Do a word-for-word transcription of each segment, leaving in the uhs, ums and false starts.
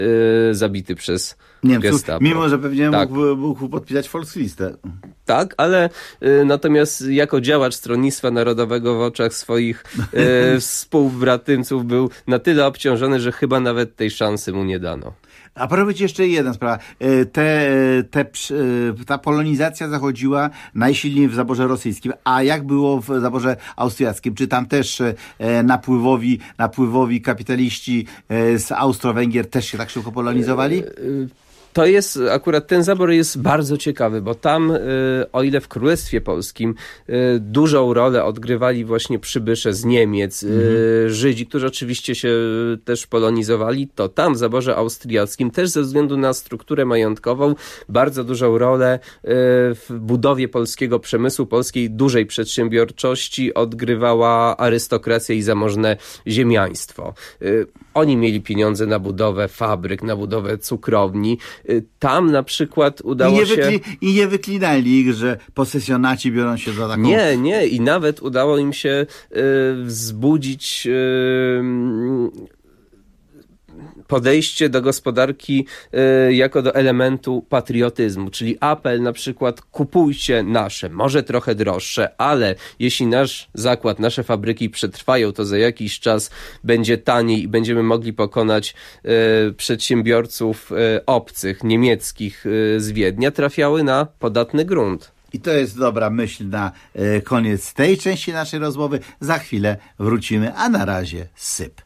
yy, zabity przez Niemców, Gestapo. Mimo, że pewnie tak. mógł, mógł podpisać Volkslistę. Tak, ale y, natomiast jako działacz Stronnictwa Narodowego w oczach swoich y, współbratymców był na tyle obciążony, że chyba nawet tej szansy mu nie dano. A porobić jeszcze jedna sprawa. Te, te, ta polonizacja zachodziła najsilniej w zaborze rosyjskim. A jak było w zaborze austriackim? Czy tam też napływowi, napływowi kapitaliści z Austro-Węgier też się tak szybko polonizowali? To jest, akurat ten zabor jest bardzo ciekawy, bo tam, o ile w Królestwie Polskim dużą rolę odgrywali właśnie przybysze z Niemiec, mhm. Żydzi, którzy oczywiście się też polonizowali, to tam w zaborze austriackim też ze względu na strukturę majątkową bardzo dużą rolę w budowie polskiego przemysłu, polskiej dużej przedsiębiorczości odgrywała arystokracja i zamożne ziemiaństwo. Oni mieli pieniądze na budowę fabryk, na budowę cukrowni. Tam na przykład udało I nie się... Wykli... I nie wyklinali ich, że posesjonaci biorą się za taką... Nie, nie. I nawet udało im się y, wzbudzić... Y, podejście do gospodarki y, jako do elementu patriotyzmu, czyli apel na przykład kupujcie nasze, może trochę droższe, ale jeśli nasz zakład, nasze fabryki przetrwają, to za jakiś czas będzie taniej i będziemy mogli pokonać y, przedsiębiorców y, obcych, niemieckich y, z Wiednia, trafiały na podatny grunt. I to jest dobra myśl na y, koniec tej części naszej rozmowy. Za chwilę wrócimy, a na razie syp.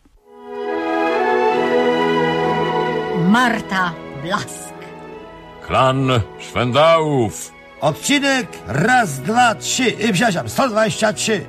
Marta Blask. Klan Szwendałów. Odcinek raz, dwa, trzy. I przepraszam, sto dwadzieścia trzy.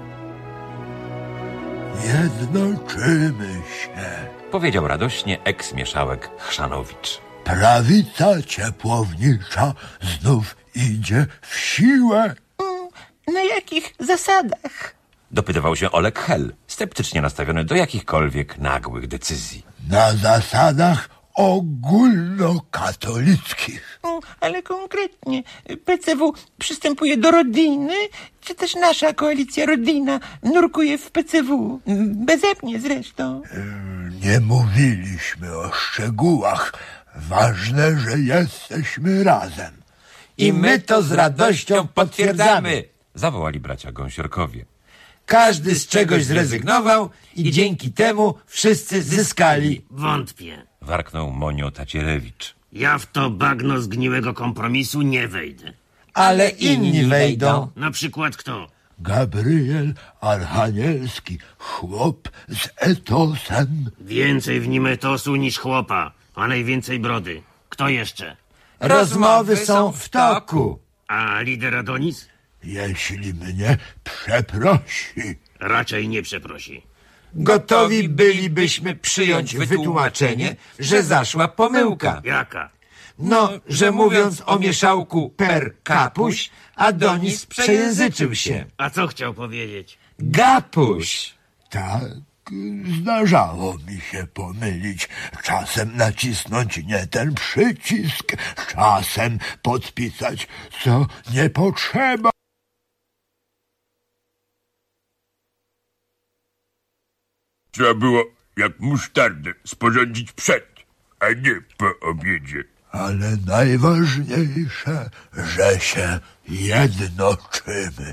Jednoczymy się, Powiedział radośnie eks-mieszałek Chrzanowicz. prawica ciepłownicza znów idzie w siłę. Na jakich zasadach? Dopytywał się Oleg Hel, sceptycznie nastawiony do jakichkolwiek nagłych decyzji. Na zasadach ogólnokatolickich. Ale konkretnie, P C W przystępuje do rodziny, czy też nasza koalicja Rodzina nurkuje w P C W? Beze mnie zresztą. Nie mówiliśmy o szczegółach. Ważne, że jesteśmy razem. I my to z radością potwierdzamy. Zawołali bracia Gąsiorkowie. Każdy z czegoś zrezygnował i dzięki temu wszyscy zyskali. Wątpię. Warknął Monio Tacierewicz. Ja w to bagno zgniłego kompromisu nie wejdę. Ale inni wejdą. Na przykład kto? Gabriel Archanielski, chłop z etosem. Więcej w nim etosu niż chłopa, a najwięcej brody. Kto jeszcze? Rozmowy są w toku. A lider Adonis? Jeśli mnie przeprosi. Raczej nie przeprosi. Gotowi bylibyśmy przyjąć wytłumaczenie, że zaszła pomyłka. Jaka? No, że mówiąc o mieszałku per kapuś, Adonis przejęzyczył się. A co chciał powiedzieć? Gapuś. Tak, zdarzało mi się pomylić. Czasem nacisnąć nie ten przycisk, czasem podpisać, co nie potrzeba. Trzeba było jak musztardę sporządzić przed, a nie po obiedzie. Ale najważniejsze, że się jednoczymy.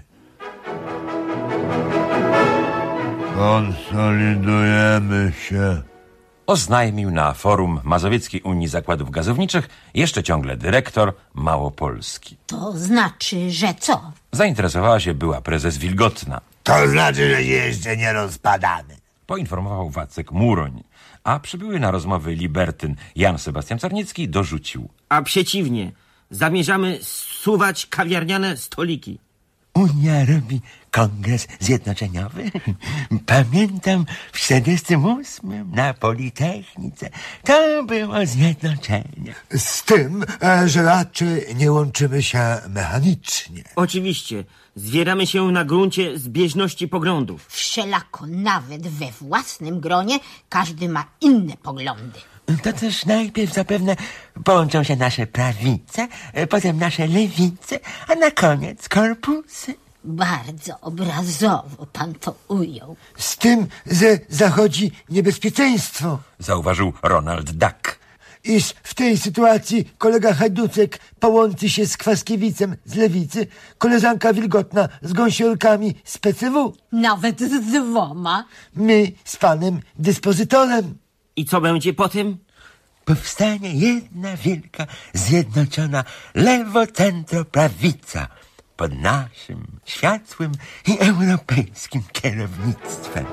Konsolidujemy się. Oznajmił na forum Mazowieckiej Unii Zakładów Gazowniczych jeszcze ciągle dyrektor Małopolski. To znaczy, że co? Zainteresowała się była prezes Wilgotna. To znaczy, że jeszcze nie rozpadamy. Poinformował Wacek Muroń, a przybyły na rozmowy libertyn Jan Sebastian Czarniecki dorzucił. A przeciwnie, zamierzamy zsuwać kawiarniane stoliki. Unia robi kongres zjednoczeniowy. Pamiętam w czterdziestym ósmym na Politechnice. To było zjednoczenie. Z tym, że raczej nie łączymy się mechanicznie. Oczywiście, zwieramy się na gruncie zbieżności poglądów. Wszelako nawet we własnym gronie każdy ma inne poglądy. To też najpierw zapewne połączą się nasze prawice, potem nasze lewice, a na koniec korpusy. Bardzo obrazowo pan to ujął. Z tym, że zachodzi niebezpieczeństwo. Zauważył Ronald Duck. iż w tej sytuacji kolega Hajducek połączy się z Kwaskiewicem z Lewicy, koleżanka Wilgotna z Gąsiorkami z P C W. Nawet z dwoma. My z panem dyspozytorem. I co będzie po tym? Powstanie jedna wielka, zjednoczona lewo-centro-prawica pod naszym światłym i europejskim kierownictwem.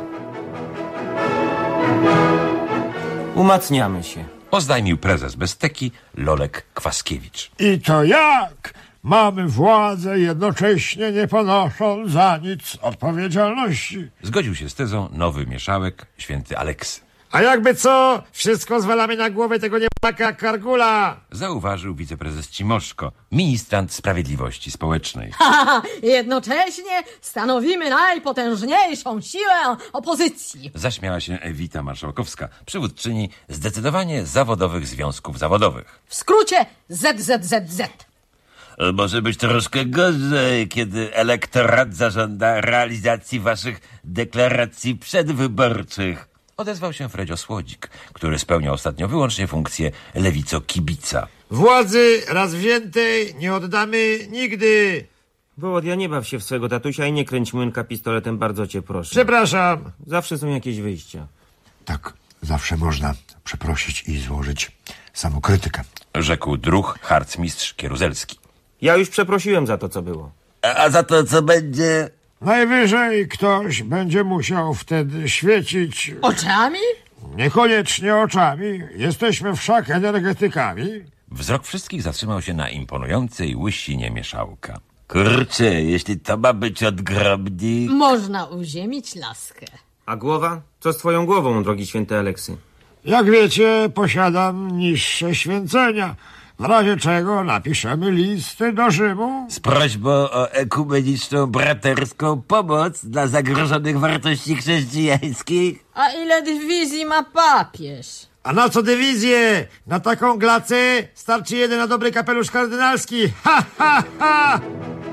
Umacniamy się. Oznajmił prezes Besteki Lolek Kwaskiewicz. I to jak? Mamy władzę, jednocześnie nie ponosząc za nic odpowiedzialności. Zgodził się z tezą nowy mieszałek, święty Aleksy. A jakby co? Wszystko zwalamy na głowę tego niemaka Kargula. Zauważył wiceprezes Cimoszko, ministrant sprawiedliwości społecznej. Ha, jednocześnie stanowimy najpotężniejszą siłę opozycji. Zaśmiała się Ewita Marszałkowska, przywódczyni zdecydowanie zawodowych związków zawodowych. W skrócie Z Z Z Z. Może być troszkę gorzej, kiedy elektorat zażąda realizacji waszych deklaracji przedwyborczych. Odezwał się Fredzio Słodzik, który spełniał ostatnio wyłącznie funkcję lewico-kibica. Władzy raz wziętej nie oddamy nigdy. Wołodia, nie baw się w swojego tatusia i nie kręć młynka pistoletem, bardzo cię proszę. Przepraszam. Zawsze są jakieś wyjścia. Tak, zawsze można przeprosić i złożyć samokrytykę. Rzekł druh harcmistrz Kieruzelski. Ja już przeprosiłem za to, co było. A, a za to, co będzie... Najwyżej ktoś będzie musiał wtedy świecić... Oczami? Niekoniecznie oczami. Jesteśmy wszak energetykami. Wzrok wszystkich zatrzymał się na imponującej łysinie mieszałka. Kurczę, jeśli to ma być odgrobnik... Można uziemić laskę. A głowa? Co z twoją głową, drogi święty Aleksy? Jak wiecie, posiadam niższe święcenia. W razie czego napiszemy listy do Rzymu. Z prośbą o ekumeniczną, braterską pomoc dla zagrożonych wartości chrześcijańskich. A ile dywizji ma papież? A na co dywizję? Na taką glacę starczy jeden na dobry kapelusz kardynalski. Ha, ha, ha!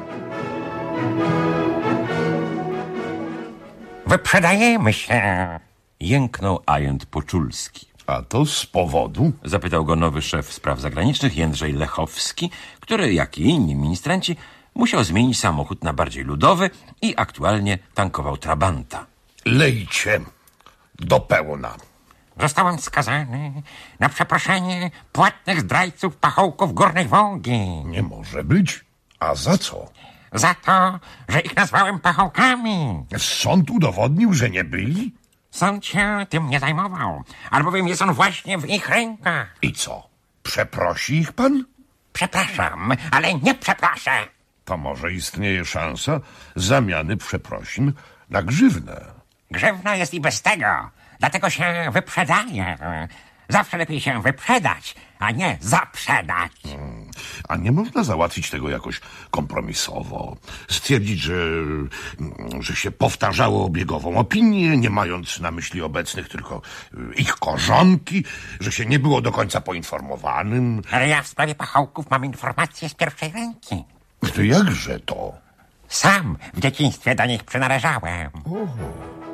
Wyprzedajemy się. Jęknął ajent Poczulski. A to z powodu? Zapytał go nowy szef spraw zagranicznych Jędrzej Lechowski, który, jak i inni ministranci, musiał zmienić samochód na bardziej ludowy i aktualnie tankował Trabanta. Lejcie do pełna. Zostałem skazany na przeproszenie płatnych zdrajców pachołków Górnej Wołgi. Nie może być. A za co? Za to, że ich nazwałem pachołkami. Sąd udowodnił, że nie byli? Sąd się tym nie zajmował, albowiem jest on właśnie w ich rękach. I co? Przeprosi ich pan? Przepraszam, ale nie przeproszę. To może istnieje szansa zamiany przeprosin na grzywnę. Grzywna jest i bez tego, dlatego się wyprzedaje. Zawsze lepiej się wyprzedać, a nie zaprzedać. Hmm. A nie można załatwić tego jakoś kompromisowo? Stwierdzić, że, że się powtarzało obiegową opinię, nie mając na myśli obecnych tylko ich korzonki, że się nie było do końca poinformowanym. Ale ja w sprawie pachołków mam informacje z pierwszej ręki. To jakże to? Sam w dzieciństwie do nich przynależałem. Oho.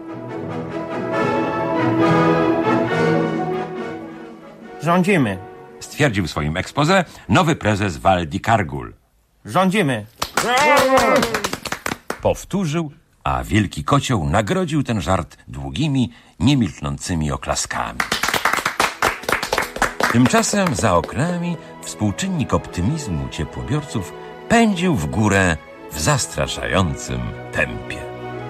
Rządzimy. Stwierdził w swoim exposé nowy prezes Waldi Kargul. Rządzimy. Powtórzył, a wielki kocioł nagrodził ten żart długimi, niemilknącymi oklaskami. Tymczasem za oknami współczynnik optymizmu ciepłobiorców pędził w górę w zastraszającym tempie.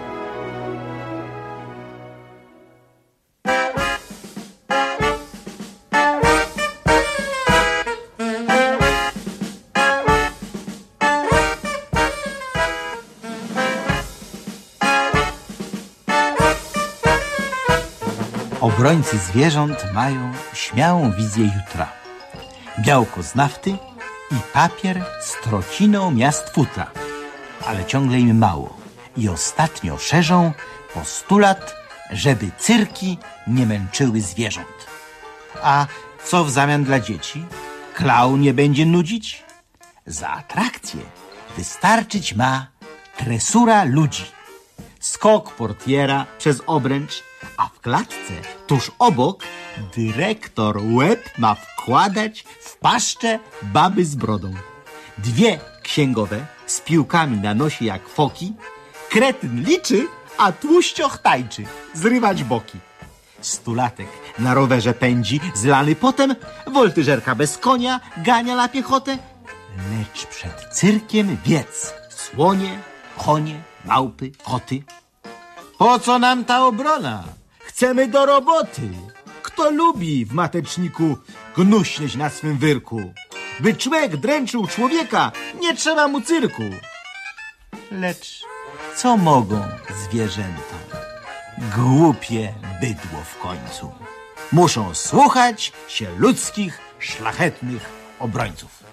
Obrońcy zwierząt mają śmiałą wizję jutra. Białko z nafty i papier z trociną miast futra. Ale ciągle im mało. I ostatnio szerzą postulat, żeby cyrki nie męczyły zwierząt. A co w zamian dla dzieci? Klaun nie będzie nudzić? Za atrakcję wystarczyć ma tresura ludzi. Skok portiera przez obręcz, a w klatce tuż obok dyrektor łeb ma w wkładać w paszczę baby z brodą. Dwie księgowe z piłkami na nosie jak foki. Kretyn liczy, a tłuścioch tańczy, zrywać boki. Stulatek na rowerze pędzi, zlany potem, woltyżerka bez konia gania na piechotę. Lecz przed cyrkiem wiec, słonie, konie, małpy, koty. Po co nam ta obrona? Chcemy do roboty. Kto lubi w mateczniku gnuśnieć na swym wyrku? By człek dręczył człowieka, nie trzeba mu cyrku. Lecz co mogą zwierzęta? Głupie bydło w końcu. Muszą słuchać się ludzkich, szlachetnych obrońców.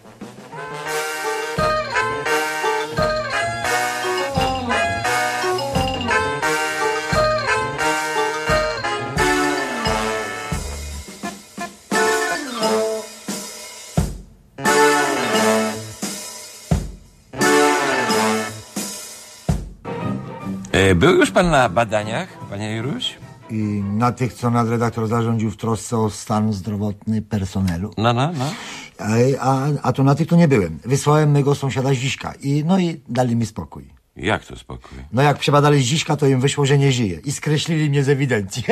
Był już pan na badaniach, panie Juruś? I na tych, co nadredaktor zarządził w trosce o stan zdrowotny personelu. No, no, no. A, a, a to na tych to nie byłem. Wysłałem mego sąsiada Zdziśka i no i dali mi spokój. Jak to spokój? No jak przebadali Zdziśka, to im wyszło, że nie żyje. I skreślili mnie z ewidencji.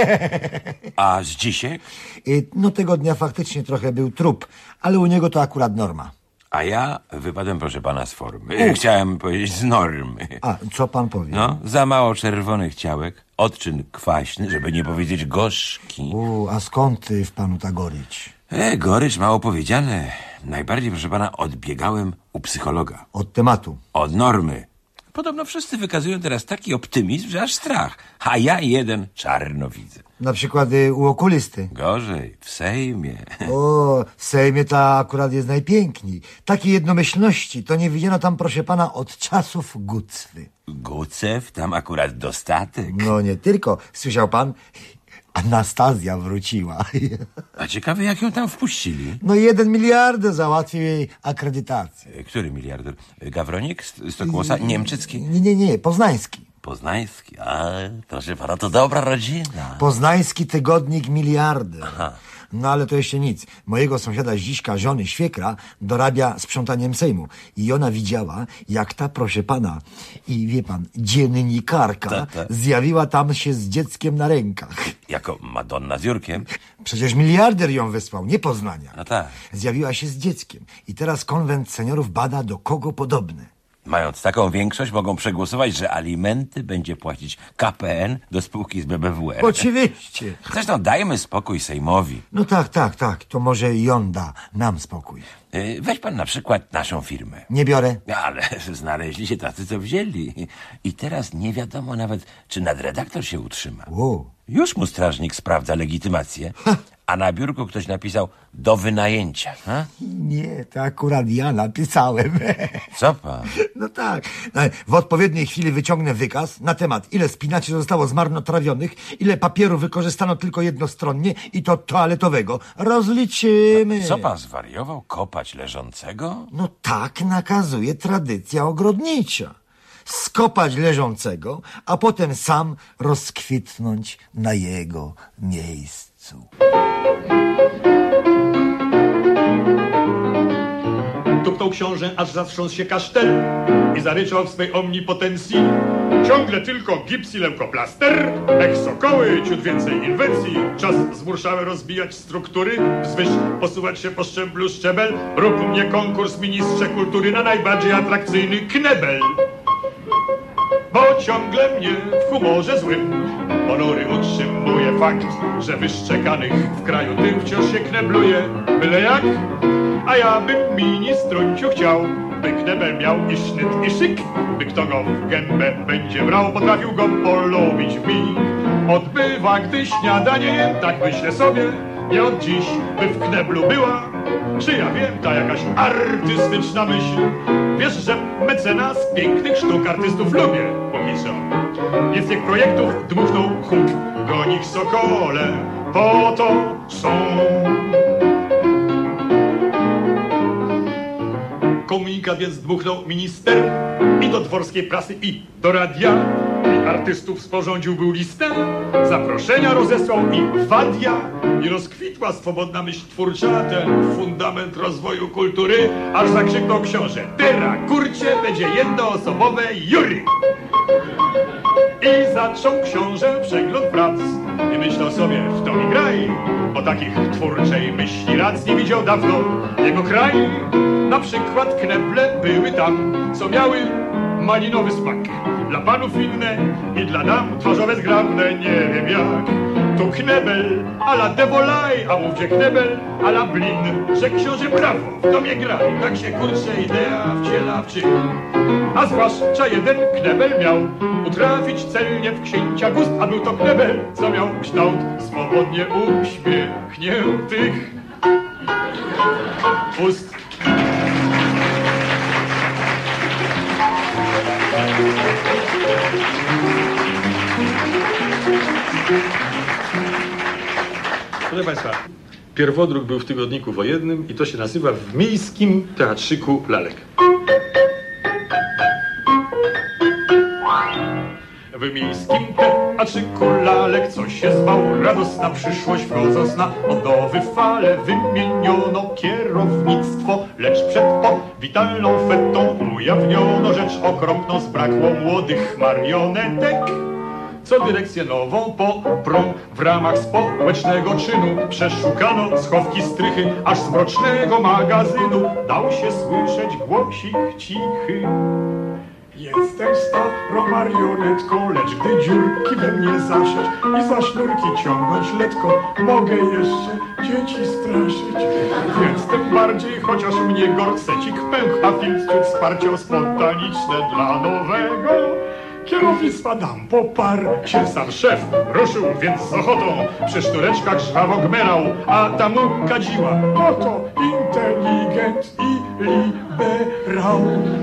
A Zdzisiek? I, no tego dnia faktycznie trochę był trup, ale u niego to akurat norma. A ja wypadłem, proszę pana, z formy. Chciałem powiedzieć z normy. A, co pan powie? No, za mało czerwonych ciałek, odczyn kwaśny, żeby nie powiedzieć gorzki. U, a skąd y, w panu ta gorycz? E, gorycz mało powiedziane. Najbardziej, proszę pana, odbiegałem u psychologa. Od tematu? Od normy. Podobno wszyscy wykazują teraz taki optymizm, że aż strach. A ja jeden czarno widzę. Na przykład y, u okulisty. Gorzej, w Sejmie. O, w Sejmie ta akurat jest najpiękniej. Takiej jednomyślności to nie widziano tam, proszę pana, od czasów Gucwy. Gucew? Tam akurat dostatek. No nie tylko. Słyszał pan? Anastazja wróciła. A ciekawe, jak ją tam wpuścili. No jeden miliarder załatwił jej akredytację. Który miliarder? Gawronik? Stokłosa? Niemczycki? Nie, nie, nie, poznański. Poznański? A, proszę pana, to dobra rodzina. Poznański tygodnik miliarder. Aha. No ale to jeszcze nic. Mojego sąsiada Zdziśka, żony świekra, dorabia sprzątaniem Sejmu. I ona widziała, jak ta, proszę pana, i wie pan, dziennikarka Ta, ta. zjawiła tam się z dzieckiem na rękach. Jako Madonna z Jurkiem? Przecież miliarder ją wysłał, nie Poznania. No tak. Zjawiła się z dzieckiem. I teraz konwent seniorów bada, do kogo podobne. Mając taką większość, mogą przegłosować, że alimenty będzie płacić K P N do spółki z B B W R. Oczywiście. Zresztą dajmy spokój Sejmowi. No tak, tak, tak. To może i on da nam spokój. Yy, weź pan na przykład naszą firmę. Nie biorę. Ale znaleźli się tacy, co wzięli. I teraz nie wiadomo nawet, czy nadredaktor się utrzyma. Wow. Już mu strażnik sprawdza legitymację, a na biurku ktoś napisał do wynajęcia. Ha? Nie, to akurat ja napisałem. Co pan? No tak. W odpowiedniej chwili wyciągnę wykaz na temat, ile spinaczy zostało zmarnotrawionych, ile papieru wykorzystano tylko jednostronnie i to toaletowego. Rozliczymy. Co pan zwariował? Kopać leżącego? No tak nakazuje tradycja ogrodnicza. Skopać leżącego, a potem sam rozkwitnąć na jego miejscu. Tupnął książę, aż zatrząsł się kasztel i zaryczał w swej omnipotencji. Ciągle tylko gips i leukoplaster, ech sokoły, ciut więcej inwencji. Czas zmurszały rozbijać struktury, wzwyż posuwać się po szczeblu szczebel. Rób mnie konkurs ministrze kultury na najbardziej atrakcyjny knebel. Bo ciągle mnie w humorze złym ponury utrzymuje fakt, że wyszczekanych w kraju tym wciąż się knebluje. Byle jak, a ja bym ministrunciu chciał, by knebel miał i sznyt i szyk, by kto go w gębę będzie brał, potrafił go polubić w mig. Odbywa, gdy śniadanie jem, tak myślę sobie, nie od dziś, by w kneblu była. Czy ja wiem, ta jakaś artystyczna myśl? Wiesz, że mecenas pięknych sztuk artystów lubię, póki co. Jest tych projektów dmuchnął huk, gonich sokole, po to są. Komunikat więc dmuchnął minister i do dworskiej prasy i do radia. I artystów sporządził był listę, zaproszenia rozesłał i wadia. I rozkwitła swobodna myśl twórcza, ten fundament rozwoju kultury, aż zakrzyknął książę: Tyra, kurcie, będzie jednoosobowe jury. I zaczął książę przegląd prac i myślał sobie: w to mi graj, bo takich twórczej myśli rac nie widział dawno jego kraj. Na przykład kneble były tam, co miały malinowy smak, dla panów inne i dla dam twarzowe zgrabne, nie wiem jak. Tu knebel a la devolaj, a mówcie knebel a la blin, że książę brawo, w to mnie graj, tak się kurcze idea wciela w czyn. A zwłaszcza jeden knebel miał utrafić celnie w księcia gust, a był to knebel, co miał kształt swobodnie uśmiechniętych ust. Proszę Państwa, pierwodruk był w tygodniku wojennym i to się nazywa W miejskim teatrzyku lalek. W miejskim teatrzyku lalek, co się zwał radosna przyszłość wchodzącna, o nowy fale wymieniono kierownictwo, lecz przed powitalną fetą ujawniono rzecz okropną, zbrakło młodych marionetek, co dyrekcję nową poprą. W ramach społecznego czynu przeszukano schowki strychy, aż z mrocznego magazynu dał się słyszeć głosik cichy. Jestem starą marionetką, lecz gdy dziurki we mnie zasiać i za sznurki ciągnąć letko, mogę jeszcze dzieci straszyć. Więc tym bardziej, chociaż mnie gorsecik pęch, a film wśród wsparcia spontaniczne dla nowego kierownictwa dam poparł się sam szef. Ruszył więc z ochotą, przy sznureczkach żwawo gmerał, a ta mu kadziła: oto inteligent i liberał.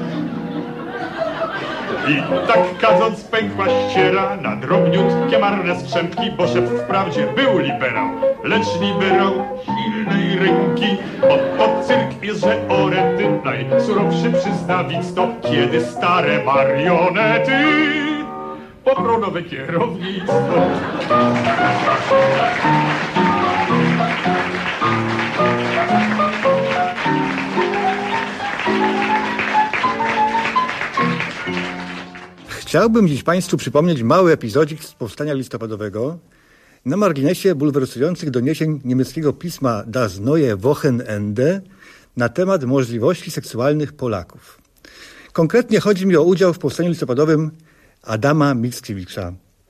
I tak kadząc pękła ściera na drobniutkie marne strzępki, bo szef wprawdzie był liberał, lecz liberał silnej ręki. Oto cyrk jest, że orety najsurowszy przyznawic to, kiedy stare marionety poprą nowe kierownictwo. Chciałbym dziś Państwu przypomnieć mały epizodzik z powstania listopadowego na marginesie bulwersujących doniesień niemieckiego pisma Das Neue Wochenende na temat możliwości seksualnych Polaków. Konkretnie chodzi mi o udział w powstaniu listopadowym Adama Mickiewicza.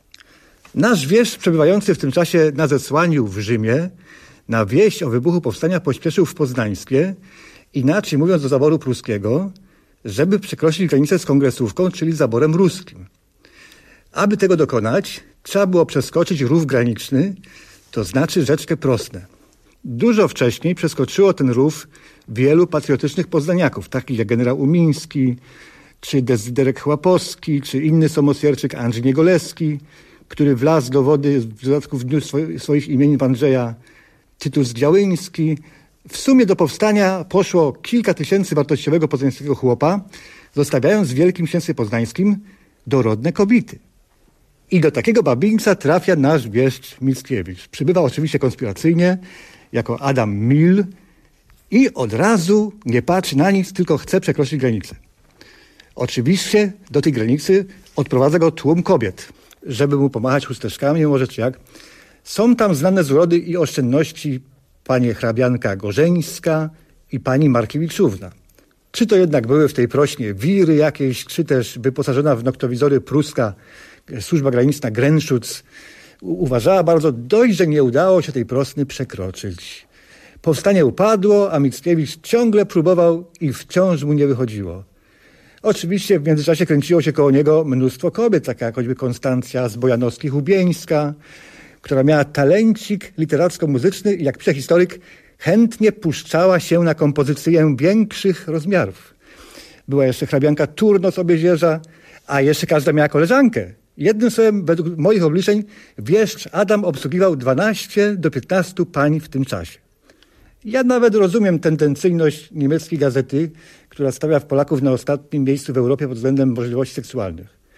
Nasz wieś, przebywający w tym czasie na zesłaniu w Rzymie, na wieść o wybuchu powstania pośpieszył w Poznańskie, inaczej mówiąc do zaboru pruskiego, żeby przekroczyć granicę z kongresówką, czyli zaborem ruskim. Aby tego dokonać, trzeba było przeskoczyć rów graniczny, to znaczy rzeczkę Prosnę. Dużo wcześniej przeskoczyło ten rów wielu patriotycznych poznaniaków, takich jak generał Umiński, czy Dezyderek Chłapowski, czy inny somosierczyk Andrzej Niegoleski, który wlazł do wody w dodatku w dniu swoich imienin Andrzeja, Tytus Działyński. W sumie do powstania poszło kilka tysięcy wartościowego poznańskiego chłopa, zostawiając w Wielkim Księstwie Poznańskim dorodne kobiety. I do takiego babińca trafia nasz wieszcz Mickiewicz. Przybywa oczywiście konspiracyjnie, jako Adam Mil i od razu nie patrzy na nic, tylko chce przekroczyć granicę. Oczywiście do tej granicy odprowadza go tłum kobiet, żeby mu pomachać chusteczkami, może czy jak. Są tam znane z urody i oszczędności pani hrabianka Gorzeńska i pani Markiewiczówna. Czy to jednak były w tej prośnie wiry jakieś, czy też wyposażona w noktowizory pruska służba graniczna Grenschutz uważała bardzo dość, że nie udało się tej Prosny przekroczyć. Powstanie upadło, a Mickiewicz ciągle próbował i wciąż mu nie wychodziło. Oczywiście w międzyczasie kręciło się koło niego mnóstwo kobiet, taka jak choćby Konstancja z Bojanowski-Hubieńska, która miała talencik literacko-muzyczny i jak pisze historyk, chętnie puszczała się na kompozycję większych rozmiarów. Była jeszcze hrabianka Turno-Obiezierza, a jeszcze każda miała koleżankę. Jednym słowem, według moich obliczeń, wieszcz Adam obsługiwał dwanaście do piętnastu pań w tym czasie. Ja nawet rozumiem tendencyjność niemieckiej gazety, która stawia Polaków na ostatnim miejscu w Europie pod względem możliwości seksualnych.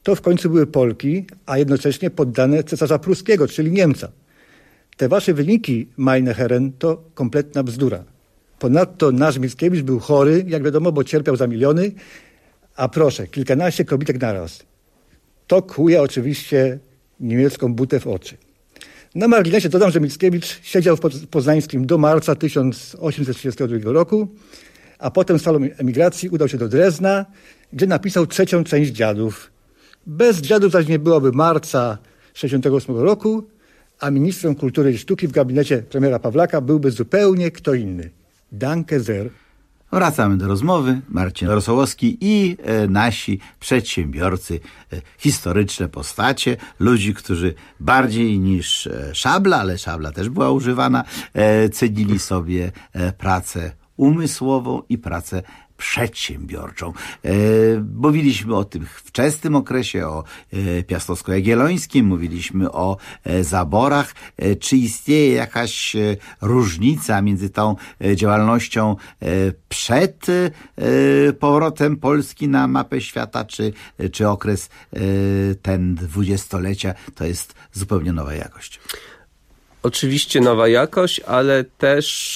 to w końcu były Polki, a jednocześnie poddane cesarza pruskiego, czyli Niemca. Te wasze wyniki, meine Herren, to kompletna bzdura. Ponadto nasz Mickiewicz był chory, jak wiadomo, bo cierpiał za miliony, a proszę, kilkanaście kobitek naraz. To kłuje oczywiście niemiecką butę w oczy. Na marginesie dodam, że Mickiewicz siedział w poznańskim do marca tysiąc osiemset trzydziestego drugiego roku, a potem z falą emigracji udał się do Drezna, gdzie napisał trzecią część Dziadów. Bez Dziadów zaś nie byłoby marca sześćdziesiątego ósmego roku, a ministrem kultury i sztuki w gabinecie premiera Pawlaka byłby zupełnie kto inny. Danke sehr. Wracamy do rozmowy. Marcin Rosołowski i e, nasi przedsiębiorcy, e, historyczne postacie, ludzi, którzy bardziej niż e, szabla, ale szabla też była używana, e, cenili sobie e, pracę umysłową i pracę przedsiębiorczą. E, mówiliśmy o tym wczesnym okresie, o e, Piastowsko-Jagiellońskim, mówiliśmy o e, zaborach. E, czy istnieje jakaś e, różnica między tą e, działalnością e, przed e, powrotem Polski na mapę świata, czy, e, czy okres e, ten dwudziestolecia to jest zupełnie nowa jakość? Oczywiście nowa jakość, ale też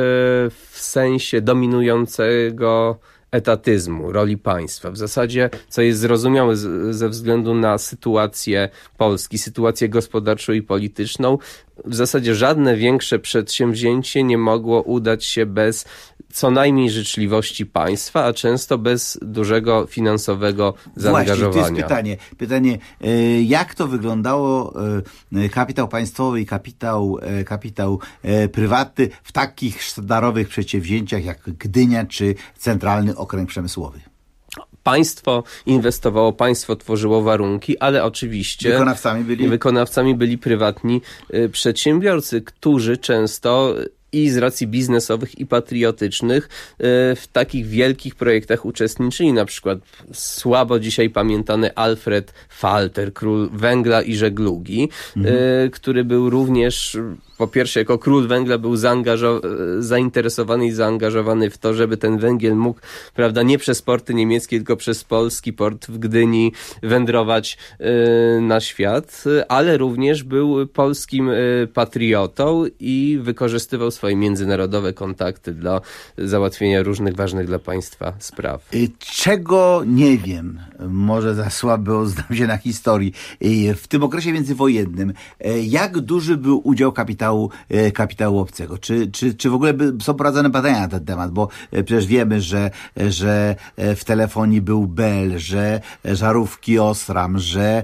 w sensie dominującego etatyzmu, roli państwa. W zasadzie, co jest zrozumiałe z, ze względu na sytuację Polski, sytuację gospodarczą i polityczną, w zasadzie żadne większe przedsięwzięcie nie mogło udać się bez co najmniej życzliwości państwa, a często bez dużego finansowego zaangażowania. Właśnie, to jest pytanie. Pytanie, jak to wyglądało kapitał państwowy i kapitał, kapitał prywatny w takich sztandarowych przedsięwzięciach jak Gdynia czy Centralny Okręg Przemysłowy? Państwo inwestowało, państwo tworzyło warunki, ale oczywiście wykonawcami byli, wykonawcami byli prywatni przedsiębiorcy, którzy często i z racji biznesowych i patriotycznych w takich wielkich projektach uczestniczyli. Na przykład słabo dzisiaj pamiętany Alfred Falter, król węgla i żeglugi, mhm. który był również, po pierwsze jako król węgla był zaangażo- zainteresowany i zaangażowany w to, żeby ten węgiel mógł, prawda, nie przez porty niemieckie, tylko przez polski port w Gdyni wędrować na świat, ale również był polskim patriotą i wykorzystywał swoje międzynarodowe kontakty dla załatwienia różnych ważnych dla państwa spraw. Czego nie wiem, może za słabo znam się na historii, w tym okresie międzywojennym, jak duży był udział kapitału, kapitału obcego? Czy, czy, czy w ogóle są prowadzone badania na ten temat? Bo przecież wiemy, że, że w telefonii był Bell, że żarówki Osram, że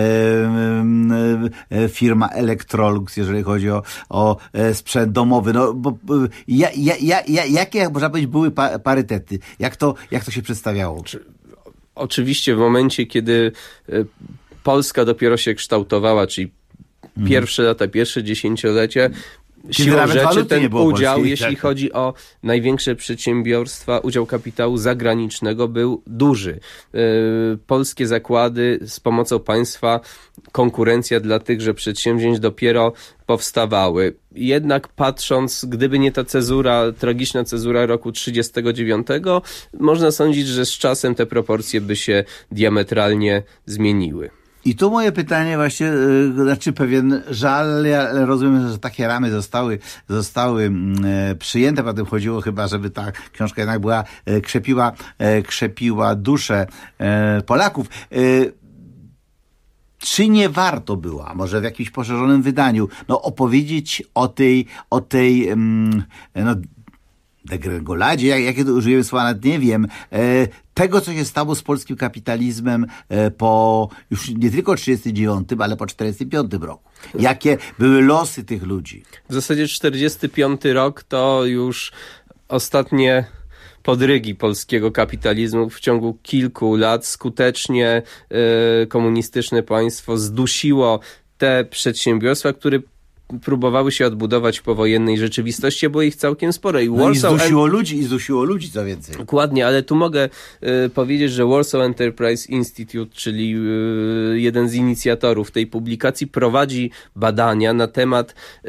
e, firma Electrolux, jeżeli chodzi o, o sprzęt domowy. No, bo, ja, ja, ja, jakie, można powiedzieć, były pa, parytety? Jak to, jak to się przedstawiało? Oczywiście w momencie, kiedy Polska dopiero się kształtowała, czyli mhm. pierwsze lata, pierwsze dziesięciolecie, siłą rzeczy ten udział, Polski, jeśli tak. chodzi o największe przedsiębiorstwa, udział kapitału zagranicznego był duży. Polskie zakłady z pomocą państwa, konkurencja dla tychże przedsięwzięć dopiero powstawały. Jednak patrząc, gdyby nie ta cezura, tragiczna cezura roku trzydziestego dziewiątego, można sądzić, że z czasem te proporcje by się diametralnie zmieniły. I tu moje pytanie właśnie, yy, znaczy pewien żal, ale rozumiem, że takie ramy zostały, zostały yy, przyjęte, potem chodziło chyba, żeby ta książka jednak była, yy, krzepiła, yy, krzepiła duszę yy, Polaków. Yy, Czy nie warto było, a może w jakimś poszerzonym wydaniu, no opowiedzieć o tej, o tej, um, no, degrengoladzie, jak, jakie to użyjemy słowa, nawet nie wiem, e, tego, co się stało z polskim kapitalizmem e, po już nie tylko trzydziestym dziewiątym, ale po czterdziestym piątym roku. Jakie były losy tych ludzi? W zasadzie czterdziesty piąty rok to już ostatnie podrygi polskiego kapitalizmu. W ciągu kilku lat skutecznie y, komunistyczne państwo zdusiło te przedsiębiorstwa, które próbowały się odbudować w powojennej rzeczywistości, było ich całkiem sporo. I, no Warsaw i zdusiło en... ludzi, i zdusiło ludzi, co więcej. Dokładnie, ale tu mogę y, powiedzieć, że Warsaw Enterprise Institute, czyli y, jeden z inicjatorów tej publikacji, prowadzi badania na temat y,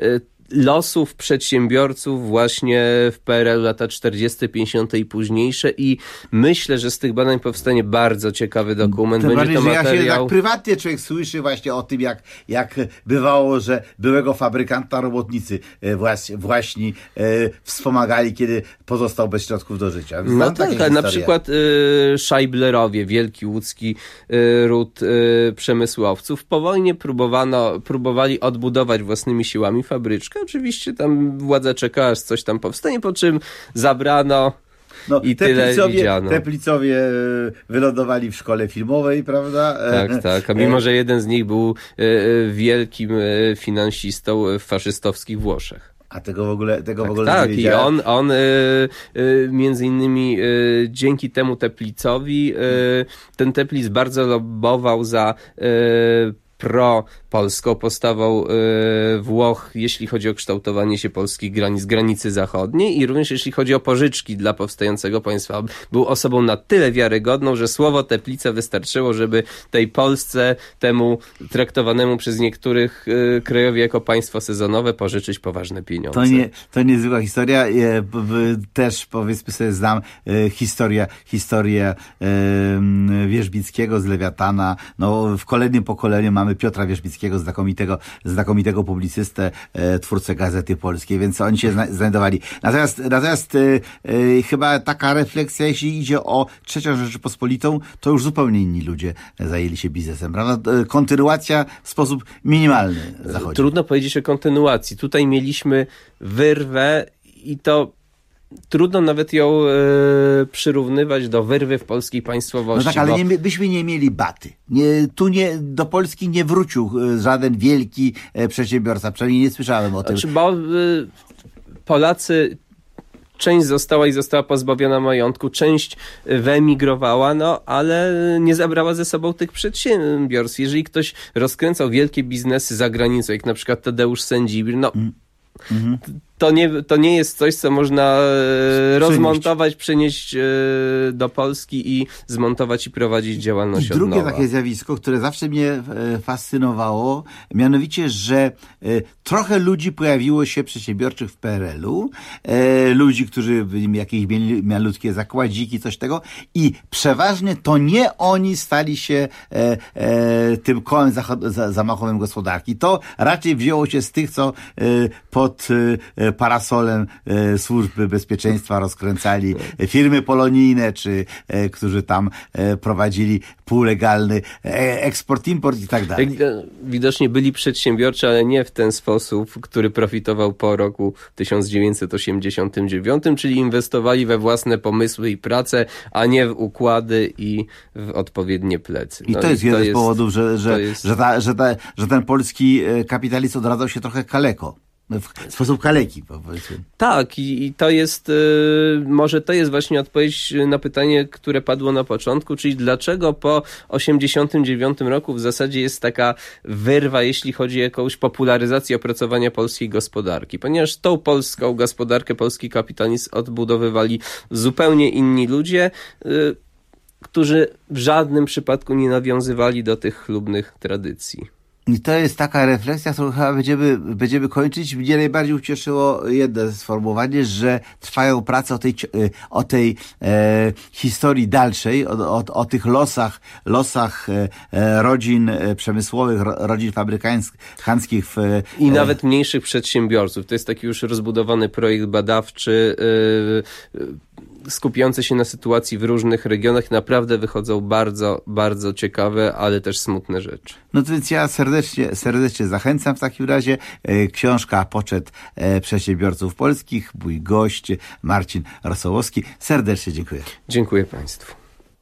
losów przedsiębiorców właśnie w P R L lata czterdzieste, pięćdziesiąte i późniejsze i myślę, że z tych badań powstanie bardzo ciekawy dokument. Tym Będzie bardziej, to że ja się materiał... tak prywatnie człowiek słyszy właśnie o tym, jak, jak bywało, że byłego fabrykanta robotnicy właśnie, właśnie e, wspomagali, kiedy pozostał bez środków do życia. Znam No takie tak, a na historie. przykład y, Szajblerowie, wielki łódzki y, ród y, przemysłowców. Po wojnie próbowano, próbowali odbudować własnymi siłami fabryczkę. Oczywiście tam władza czekała, aż coś tam powstanie, po czym zabrano No, i tyle Teplicowie, widziano. Teplicowie wylądowali w szkole filmowej, prawda? Tak, tak. A mimo, że jeden z nich był y, y, wielkim y, finansistą w faszystowskich Włoszech. A tego w ogóle, tego Tak, w ogóle tak. nie I wiedziałem. on, on y, y, między innymi y, dzięki temu Teplicowi, y, ten Teplic bardzo lobbował za y, pro-polską postawą y, Włoch, jeśli chodzi o kształtowanie się polskich granic, granicy zachodniej i również jeśli chodzi o pożyczki dla powstającego państwa. Był osobą na tyle wiarygodną, że słowo Teplice wystarczyło, żeby tej Polsce, temu traktowanemu przez niektórych y, krajowi jako państwo sezonowe, pożyczyć poważne pieniądze. To nie, to niezwykła historia. E, b, b, też powiedzmy sobie znam e, historię, historię e, Wierzbickiego z Lewiatana. No, w kolejnym pokoleniu mamy Piotra Wierzbickiego, znakomitego, znakomitego publicystę, e, twórcę Gazety Polskiej, więc oni się zna, znajdowali. Natomiast, natomiast e, e, chyba taka refleksja, jeśli idzie o trzecią Rzeczypospolitą, to już zupełnie inni ludzie zajęli się biznesem, prawda? E, Kontynuacja w sposób minimalny zachodzi. Trudno powiedzieć o kontynuacji. Tutaj mieliśmy wyrwę i to trudno nawet ją e, przyrównywać do wyrwy w polskiej państwowości. No tak, ale bo... nie, byśmy nie mieli baty. Nie, tu nie, do Polski nie wrócił e, żaden wielki e, przedsiębiorca, przynajmniej nie słyszałem o tym. Znaczy, bo e, Polacy, część została i została pozbawiona majątku, część wyemigrowała, no ale nie zabrała ze sobą tych przedsiębiorstw. Jeżeli ktoś rozkręcał wielkie biznesy za granicą, jak na przykład Tadeusz Sędzibir, no Mhm. to nie, to nie jest coś, co można e, rozmontować, przynieść e, do Polski i zmontować i prowadzić działalność I od drugie nowa. takie zjawisko, które zawsze mnie e, fascynowało, mianowicie, że e, trochę ludzi pojawiło się przedsiębiorczych w P R L-u, e, ludzi, którzy jakieś mieli malutkie zakładziki, coś tego i przeważnie to nie oni stali się e, e, tym kołem zachod- za, zamachowym gospodarki. To raczej wzięło się z tych, co e, pod e, parasolem e, służby bezpieczeństwa rozkręcali e, firmy polonijne, czy e, którzy tam e, prowadzili półlegalny e, eksport, import i tak dalej. Widocznie byli przedsiębiorczy, ale nie w ten sposób, który profitował po roku tysiąc dziewięćset osiemdziesiątym dziewiątym, czyli inwestowali we własne pomysły i pracę, a nie w układy i w odpowiednie plecy. I No to jest i jeden to z jest, powodów, że, że, jest... że, ta, że, ta, że ten polski e, kapitalizm odradzał się trochę kaleko. W sposób kaleki, powiedzmy. Tak, i, i to jest, y, może to jest właśnie odpowiedź na pytanie, które padło na początku, czyli dlaczego po osiemdziesiątym dziewiątym roku w zasadzie jest taka wyrwa, jeśli chodzi o jakąś popularyzację opracowania polskiej gospodarki, ponieważ tą polską gospodarkę, polski kapitalizm odbudowywali zupełnie inni ludzie, y, którzy w żadnym przypadku nie nawiązywali do tych chlubnych tradycji. I to jest taka refleksja, którą chyba będziemy, będziemy kończyć. Mnie najbardziej ucieszyło jedno sformułowanie, że trwają prace o tej, o tej e, historii dalszej, o, o, o tych losach, losach e, rodzin przemysłowych, ro, rodzin fabrykanckich. W, e, I nawet mniejszych przedsiębiorców. To jest taki już rozbudowany projekt badawczy, yy, yy, skupiający się na sytuacji w różnych regionach. Naprawdę wychodzą bardzo, bardzo ciekawe, ale też smutne rzeczy. No to więc ja serdecznie, serdecznie zachęcam w takim razie. Książka Poczet Przedsiębiorców Polskich. Mój gość Marcin Rosołowski. Serdecznie dziękuję. Dziękuję Państwu.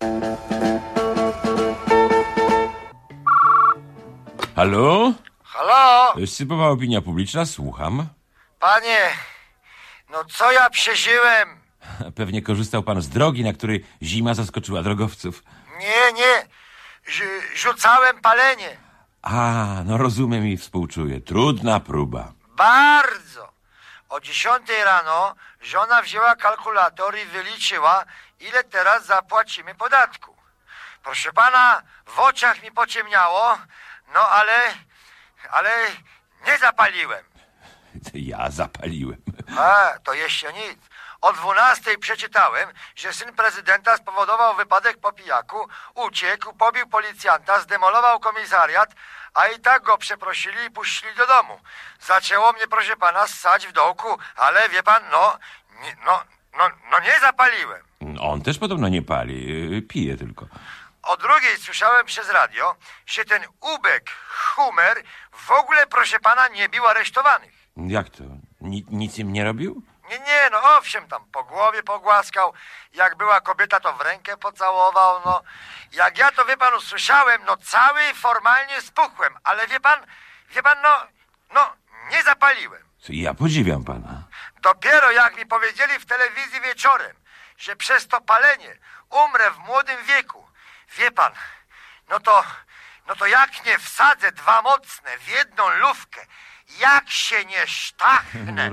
Halo? Halo? Sypowa opinia publiczna, słucham. Panie, no co ja przeżyłem? Pewnie korzystał pan z drogi, na której zima zaskoczyła drogowców. Nie, nie. Ż- rzucałem palenie. A, no rozumiem i współczuję. Trudna próba. Bardzo. O dziesiątej rano żona wzięła kalkulator i wyliczyła, ile teraz zapłacimy podatku. Proszę pana, w oczach mi pociemniało, no ale, ale nie zapaliłem. Ja zapaliłem. A, to jeszcze nic. O dwunastej przeczytałem, że syn prezydenta spowodował wypadek po pijaku, uciekł, pobił policjanta, zdemolował komisariat, a i tak go przeprosili i puścili do domu. Zaczęło mnie, proszę pana, ssać w dołku, ale wie pan, no, nie, no, no, no nie zapaliłem. On też podobno nie pali, pije tylko. O drugiej słyszałem przez radio, że ten ubek, Humer, w ogóle, proszę pana, nie był aresztowanych. Jak to? Ni- nic im nie robił? Nie, nie, no owszem, tam po głowie pogłaskał, jak była kobieta, to w rękę pocałował, no. Jak ja to, wie pan, usłyszałem, no cały formalnie spuchłem, ale wie pan, wie pan, no, no, nie zapaliłem. Ja podziwiam pana. Dopiero jak mi powiedzieli w telewizji wieczorem, że przez to palenie umrę w młodym wieku, wie pan, no to, no to jak nie wsadzę dwa mocne w jedną lufkę, jak się nie sztachnę.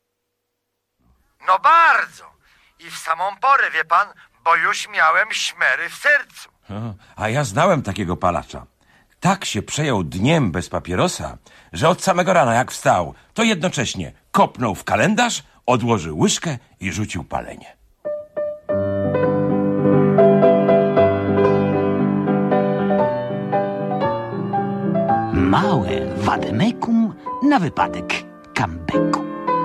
No bardzo. I w samą porę, wie pan, bo już miałem szmery w sercu. A ja znałem takiego palacza. Tak się przejął dniem bez papierosa, że od samego rana jak wstał, to jednocześnie kopnął w kalendarz, odłożył łyżkę i rzucił palenie. Małe wademekum na wypadek comebacku.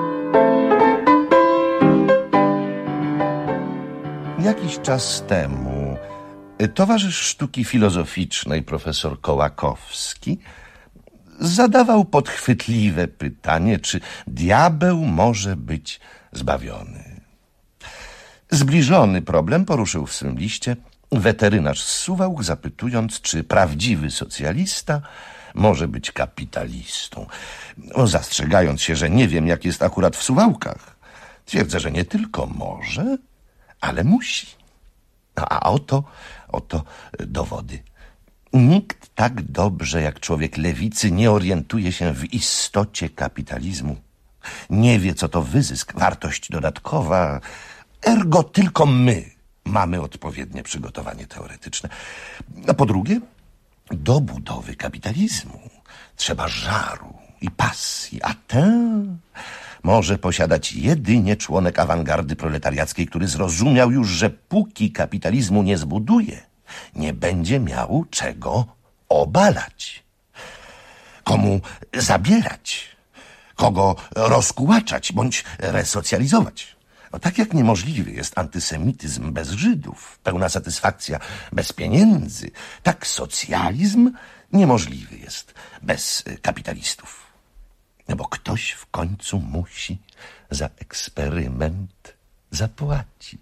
Jakiś czas temu towarzysz sztuki filozoficznej profesor Kołakowski zadawał podchwytliwe pytanie, czy diabeł może być zbawiony. Zbliżony problem poruszył w swym liście weterynarz z Suwałk, zapytując, czy prawdziwy socjalista może być kapitalistą. O, zastrzegając się, że nie wiem, jak jest akurat w Suwałkach, twierdzę, że nie tylko może, ale musi. A oto, oto dowody. Nikt tak dobrze jak człowiek lewicy nie orientuje się w istocie kapitalizmu. Nie wie, co to wyzysk, wartość dodatkowa. Ergo tylko my mamy odpowiednie przygotowanie teoretyczne. A po drugie, do budowy kapitalizmu trzeba żaru i pasji, a tę może posiadać jedynie członek awangardy proletariackiej, który zrozumiał już, że póki kapitalizmu nie zbuduje, nie będzie miał czego obalać. Komu zabierać, kogo rozkłaczać bądź resocjalizować. No, tak jak niemożliwy jest antysemityzm bez Żydów, pełna satysfakcja bez pieniędzy, tak socjalizm niemożliwy jest bez kapitalistów. No bo ktoś w końcu musi za eksperyment zapłacić.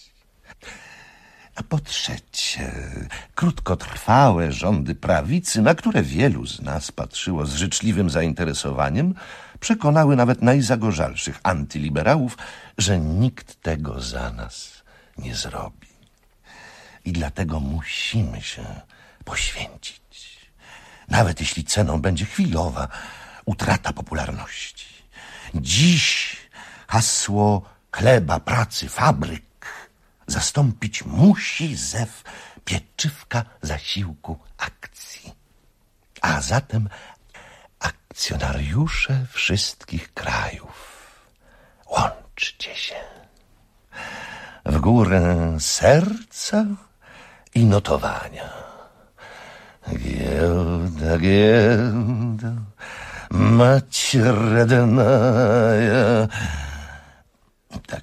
A po trzecie, krótkotrwałe rządy prawicy, na które wielu z nas patrzyło z życzliwym zainteresowaniem, przekonały nawet najzagorzalszych antyliberałów, że nikt tego za nas nie zrobi. I dlatego musimy się poświęcić. Nawet jeśli ceną będzie chwilowa utrata popularności. Dziś hasło chleba, pracy, fabryk zastąpić musi zew pieczywka, zasiłku, akcji. A zatem akcjonariusze wszystkich krajów, łączcie się. W górę serca i notowania. Giełda, giełda, mać rednaja. Tak,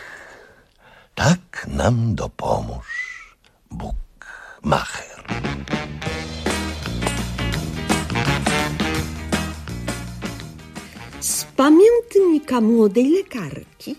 tak nam dopomóż Bóg Macher. Z pamiętnika młodej lekarki.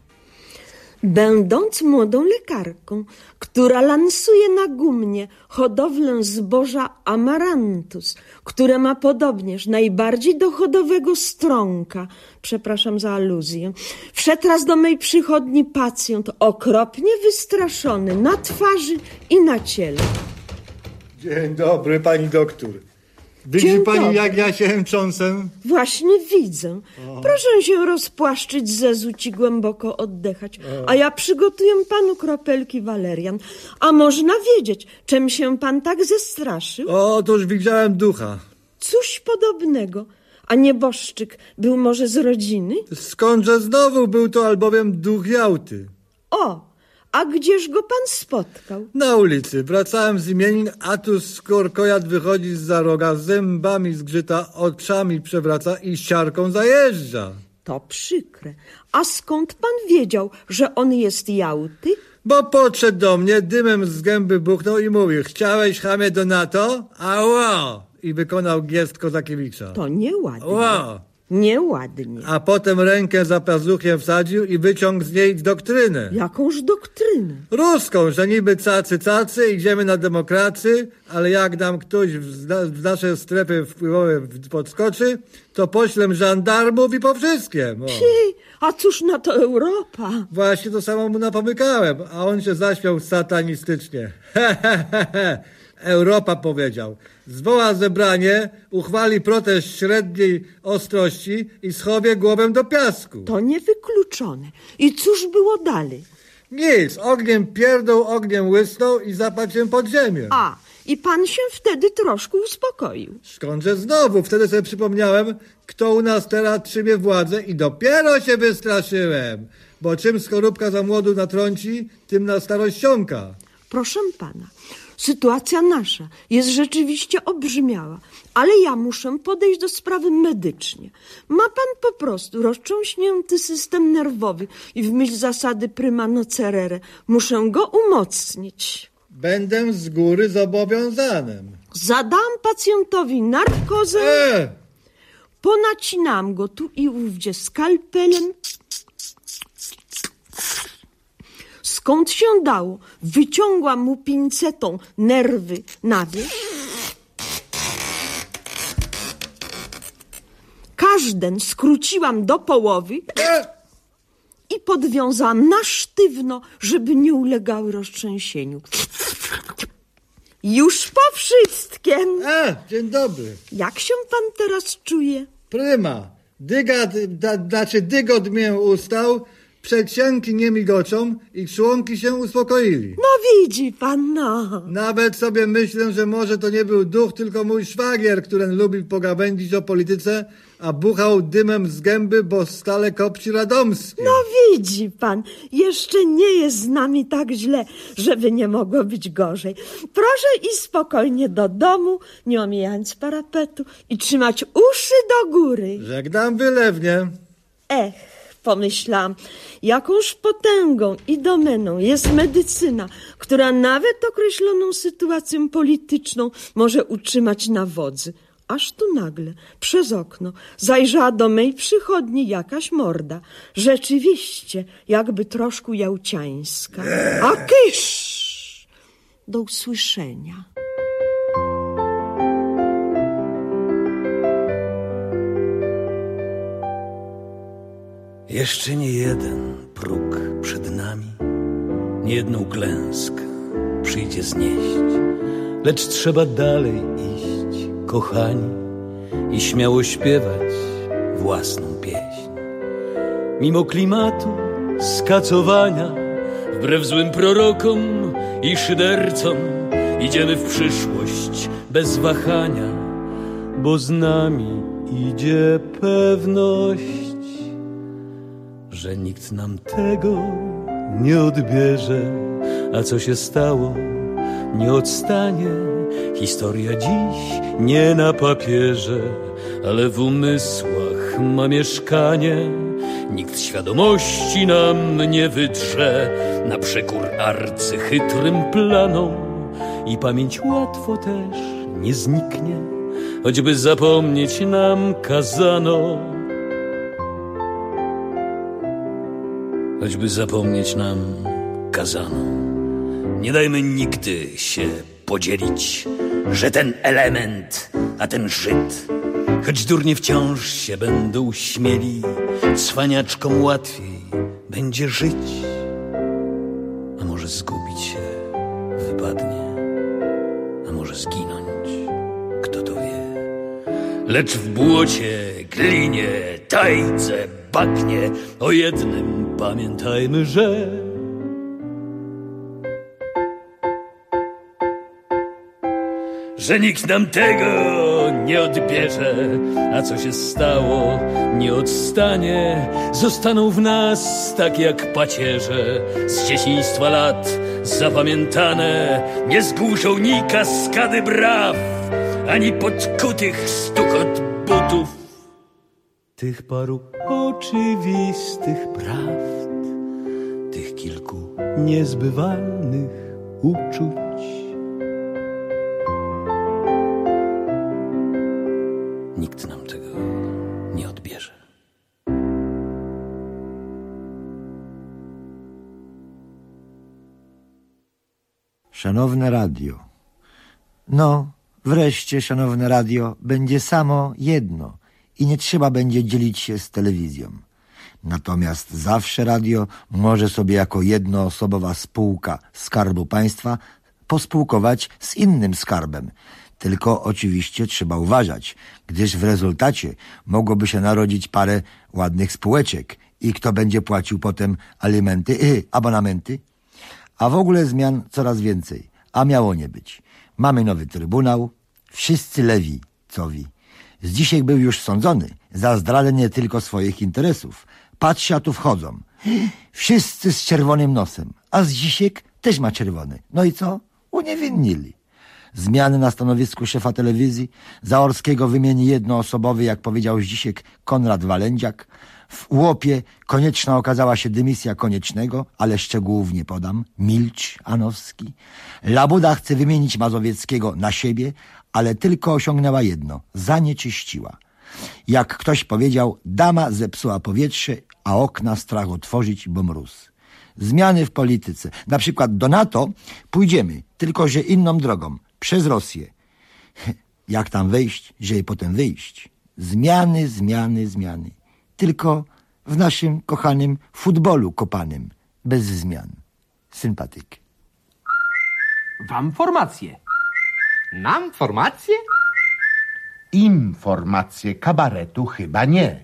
Będąc młodą lekarką, która lansuje nagumnie hodowlę zboża amarantus, które ma podobnież najbardziej dochodowego strąka, przepraszam za aluzję, wszedł raz do mej przychodni pacjent okropnie wystraszony na twarzy i na ciele. Dzień dobry, pani doktor. Widzi Dzień pani, dobry. jak ja się cząsę? Właśnie widzę. O. Proszę się rozpłaszczyć, zezuć i głęboko oddechać. A ja przygotuję panu kropelki walerian. A można wiedzieć, czym się pan tak zestraszył? Otóż widziałem ducha. Coś podobnego. A nieboszczyk był może z rodziny? Skądże znowu był to albowiem duch Jałty. O, a gdzież go pan spotkał? Na ulicy. Wracałem z imienin, a tu skorkojat wychodzi zza roga, zębami zgrzyta, oczami przewraca i siarką zajeżdża. To przykre. A skąd pan wiedział, że on jest Jałty? Bo podszedł do mnie, dymem z gęby buchnął i mówił: chciałeś, chamie, do NATO? A ło! I wykonał gest Kozakiewicza. To nieładnie. Ło! Nieładnie. A potem rękę za pazuchę wsadził i wyciągł z niej doktrynę. Jakąż doktrynę? Ruską, że niby cacy, cacy, idziemy na demokrację, ale jak nam ktoś w, w nasze strefy wpływowe podskoczy, to poślem żandarmów i po wszystkim. Pii, a cóż na to Europa? Właśnie to samo mu napomykałem, a on się zaśmiał satanistycznie. He, he, he, he. Europa, powiedział, zwoła zebranie, uchwali protest średniej ostrości i schowie głowę do piasku. To niewykluczone. I cóż było dalej? Nic, ogniem pierdół, ogniem łysnął i zapadł się pod ziemię. A, i pan się wtedy troszkę uspokoił. Skądże znowu? Wtedy sobie przypomniałem, kto u nas teraz trzymie władzę i dopiero się wystraszyłem. Bo czym skorupka za młodu natrąci, tym na starość ściąka. Proszę pana, sytuacja nasza jest rzeczywiście obrzmiała, ale ja muszę podejść do sprawy medycznie. Ma pan po prostu roztrząśnięty system nerwowy i w myśl zasady prima nocerere muszę go umocnić. Będę z góry zobowiązanym. Zadam pacjentowi narkozę, e! ponacinam go tu i ówdzie skalpelem. Skąd się dało, wyciągłam mu pincetą nerwy na wierzch. Każden skróciłam do połowy i podwiązałam na sztywno, żeby nie ulegały roztrzęsieniu. Już po wszystkim. A, dzień dobry. Jak się pan teraz czuje? Pryma. Dygat, da, znaczy dygot mię ustał, przedsięki nie migoczą i członki się uspokoili. No widzi pan, no. Nawet sobie myślę, że może to nie był duch, tylko mój szwagier, który lubił pogawędzić o polityce, a buchał dymem z gęby, bo stale kopci radomskie. No widzi pan, jeszcze nie jest z nami tak źle, żeby nie mogło być gorzej. Proszę iść spokojnie do domu, nie omijając parapetu i trzymać uszy do góry. Żegnam wylewnie. Ech, pomyślałam, jakąż potęgą i domeną jest medycyna, która nawet określoną sytuację polityczną może utrzymać na wodzy. Aż tu nagle, przez okno, zajrzała do mej przychodni jakaś morda. Rzeczywiście, jakby troszkę jałciańska. A kysz! Do usłyszenia. Jeszcze nie jeden próg przed nami, nie jedną klęskę przyjdzie znieść, lecz trzeba dalej iść, kochani, i śmiało śpiewać własną pieśń. Mimo klimatu skacowania, wbrew złym prorokom i szydercom, idziemy w przyszłość bez wahania, bo z nami idzie pewność, że nikt nam tego nie odbierze, a co się stało, nie odstanie. Historia dziś nie na papierze, ale w umysłach ma mieszkanie. Nikt świadomości nam nie wytrze na przekór arcychytrym planom i pamięć łatwo też nie zniknie, choćby zapomnieć nam kazano. Choćby zapomnieć nam kazano. Nie dajmy nigdy się podzielić, że ten element, a ten Żyd, choć durnie wciąż się będą śmieli, cwaniaczkom łatwiej będzie żyć, a może zgubić się wypadnie, a może zginąć, kto to wie. Lecz w błocie, glinie, tajdze, bagnie, o jednym pamiętajmy, że że nikt nam tego nie odbierze. A co się stało, nie odstanie. Zostaną w nas tak jak pacierze, z dzieciństwa lat zapamiętane. Nie zgłuszą ni kaskady braw, ani podkutych stukot butów. Tych paru oczywistych prawd, tych kilku niezbywalnych uczuć. Nikt nam tego nie odbierze. Szanowne radio. No, wreszcie, szanowne radio, będzie samo jedno i nie trzeba będzie dzielić się z telewizją. Natomiast zawsze radio może sobie jako jednoosobowa spółka Skarbu Państwa pospółkować z innym skarbem. Tylko oczywiście trzeba uważać, gdyż w rezultacie mogłoby się narodzić parę ładnych spółeczek i kto będzie płacił potem alimenty i abonamenty? A w ogóle zmian coraz więcej, a miało nie być. Mamy nowy trybunał, wszyscy lewi, cowi. Z dzisiaj był już sądzony za zdradzenie tylko swoich interesów. Patrzcie, a tu wchodzą. Wszyscy z czerwonym nosem, a z dzisiek też ma czerwony. No i co? Uniewinnili. Zmiany na stanowisku szefa telewizji. Zaorskiego wymieni jednoosobowy, jak powiedział Zdzisiek, Konrad Walędziak. W Łopie konieczna okazała się dymisja Koniecznego, ale szczegółów nie podam. Milcz Anowski. Labuda chce wymienić Mazowieckiego na siebie, ale tylko osiągnęła jedno. Zanieczyściła. Jak ktoś powiedział, dama zepsuła powietrze, a okna strach otworzyć, bo mróz. Zmiany w polityce. Na przykład do NATO pójdziemy, tylko że inną drogą. Przez Rosję. Jak tam wejść, żeby potem wyjść? Zmiany, zmiany, zmiany. Tylko w naszym kochanym futbolu kopanym. Bez zmian. Sympatyk. Wam formacje. Nam formacje? Informacje kabaretu chyba nie.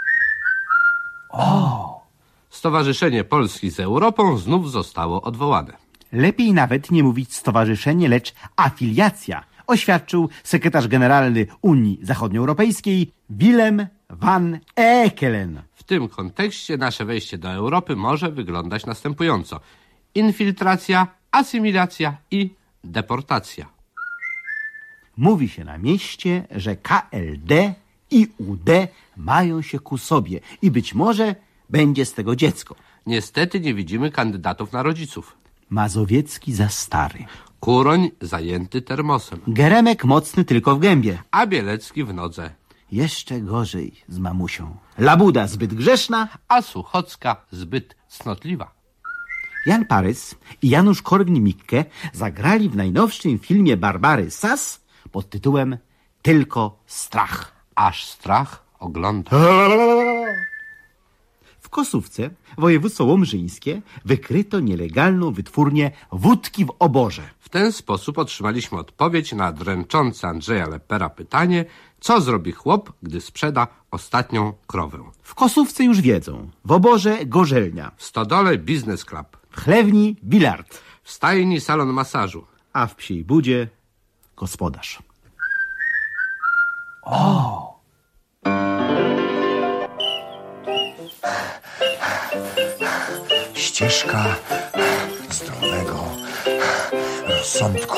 O! Stowarzyszenie Polski z Europą znów zostało odwołane. Lepiej nawet nie mówić stowarzyszenie, lecz afiliacja, oświadczył sekretarz generalny Unii Zachodnioeuropejskiej Willem van Ekelen. W tym kontekście nasze wejście do Europy może wyglądać następująco. Infiltracja, asymilacja i deportacja. Mówi się na mieście, że K L D i U D mają się ku sobie i być może będzie z tego dziecko. Niestety nie widzimy kandydatów na rodziców. Mazowiecki za stary. Kuroń zajęty termosem. Geremek mocny tylko w gębie. A Bielecki w nodze. Jeszcze gorzej z mamusią. Labuda zbyt grzeszna, a Suchocka zbyt cnotliwa. Jan Parys i Janusz Korwin-Mikke zagrali w najnowszym filmie Barbary Sass pod tytułem Tylko strach. Aż strach ogląda. W Kosówce, województwo łomżyńskie, wykryto nielegalną wytwórnię wódki w oborze. W ten sposób otrzymaliśmy odpowiedź na dręczące Andrzeja Lepera pytanie, co zrobi chłop, gdy sprzeda ostatnią krowę. W Kosówce już wiedzą. W oborze gorzelnia. W stodole biznes club. W chlewni bilard. W stajni salon masażu. A w psiej budzie gospodarz. O! Ścieżka zdrowego rozsądku.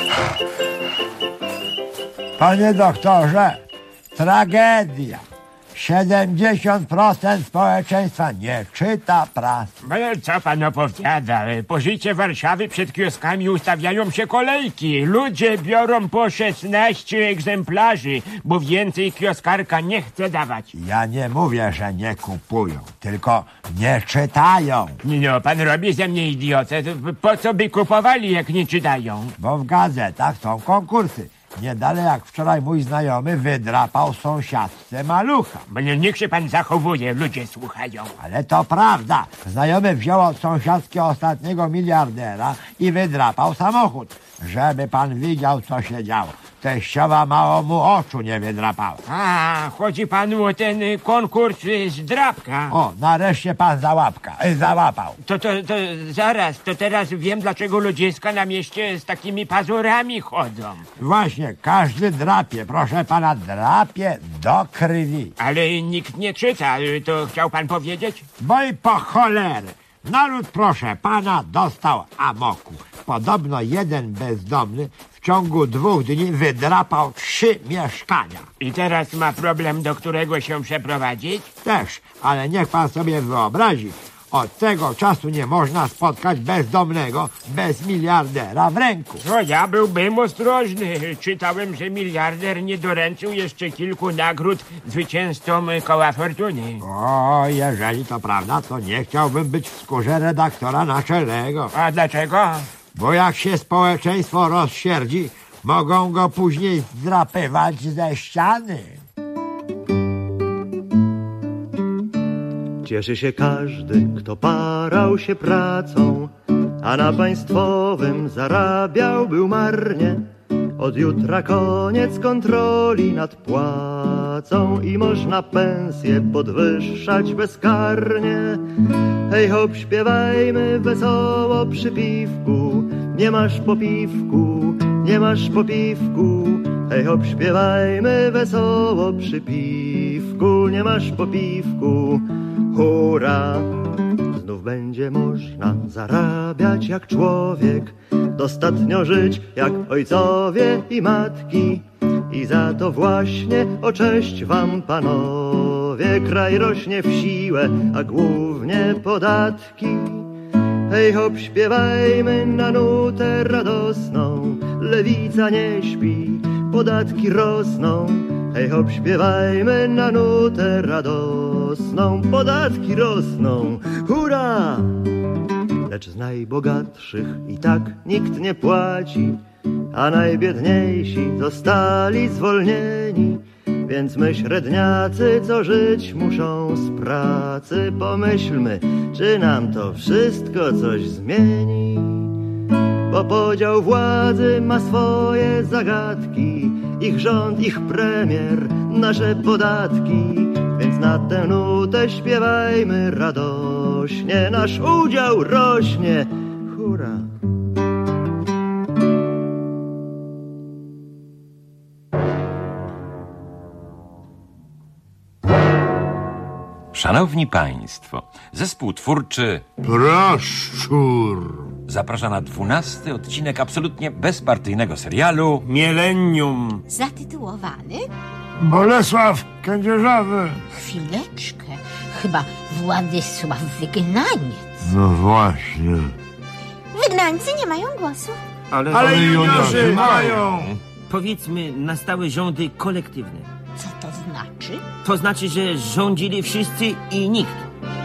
Panie doktorze, tragedia. siedemdziesiąt procent społeczeństwa nie czyta prasy. Ale co pan opowiada? Po życie Warszawy przed kioskami ustawiają się kolejki. Ludzie biorą po szesnaście egzemplarzy, bo więcej kioskarka nie chce dawać. Ja nie mówię, że nie kupują, tylko nie czytają. No, pan robi ze mnie idiotę. Po co by kupowali, jak nie czytają? Bo w gazetach są konkursy. Nie dalej jak wczoraj mój znajomy wydrapał sąsiadce malucha. Bo niech się pan zachowuje, ludzie słuchają. Ale to prawda. Znajomy wziął od sąsiadki ostatniego miliardera i wydrapał samochód. Żeby pan widział, co się działo. teściowa mało mu oczu nie wydrapała. A, chodzi panu o ten y, konkurs y, z drapka. O, nareszcie pan załapka, y, załapał. To, to, to zaraz, to teraz wiem, dlaczego ludziska na mieście z takimi pazurami chodzą. Właśnie, każdy drapie, proszę pana, drapie do krwi. Ale nikt nie czyta, y, to chciał pan powiedzieć? Bo i po cholery. Naród, proszę pana, dostał amoku. Podobno jeden bezdomny w ciągu dwóch dni wydrapał trzy mieszkania. I teraz ma problem, do którego się przeprowadzić? Też, ale niech pan sobie wyobrazi. Od tego czasu nie można spotkać bezdomnego bez miliardera w ręku. No ja byłbym ostrożny. Czytałem, że miliarder nie doręczył jeszcze kilku nagród zwycięzcom Koła Fortuny. O, jeżeli to prawda, to nie chciałbym być w skórze redaktora naczelnego. A dlaczego? Bo jak się społeczeństwo rozsierdzi, mogą go później zdrapywać ze ściany. Cieszy się każdy, kto parał się pracą, a na państwowym zarabiał był marnie. Od jutra koniec kontroli nad płacą i można pensję podwyższać bezkarnie. Hej hop, śpiewajmy wesoło przy piwku, nie masz po piwku, nie masz po piwku. Hej hop, śpiewajmy wesoło przy piwku, nie masz po piwku. Hurra! Znów będzie można zarabiać jak człowiek, dostatnio żyć jak ojcowie i matki. I za to właśnie o cześć wam, panowie, kraj rośnie w siłę, a głównie podatki. Hej hop, śpiewajmy na nutę radosną, lewica nie śpi, podatki rosną. Hej hop, śpiewajmy na nutę radosną, podatki rosną, hurra! Lecz z najbogatszych i tak nikt nie płaci, a najbiedniejsi zostali zwolnieni. Więc my średniacy, co żyć muszą z pracy, pomyślmy, czy nam to wszystko coś zmieni. Bo podział władzy ma swoje zagadki, ich rząd, ich premier, nasze podatki. Więc na tę nutę śpiewajmy radośnie, nasz udział rośnie, hurra! Szanowni Państwo, zespół twórczy Praszczur zaprasza na dwunasty odcinek absolutnie bezpartyjnego serialu Millennium. Zatytułowany? Bolesław Kędzierzawy. Chwileczkę. Chyba Władysław Wygnaniec. No właśnie. Wygnańcy nie mają głosu. Ale, Ale juniorzy mają. Powiedzmy na stałe rządy kolektywne. Co to znaczy? To znaczy, że rządzili wszyscy i nikt.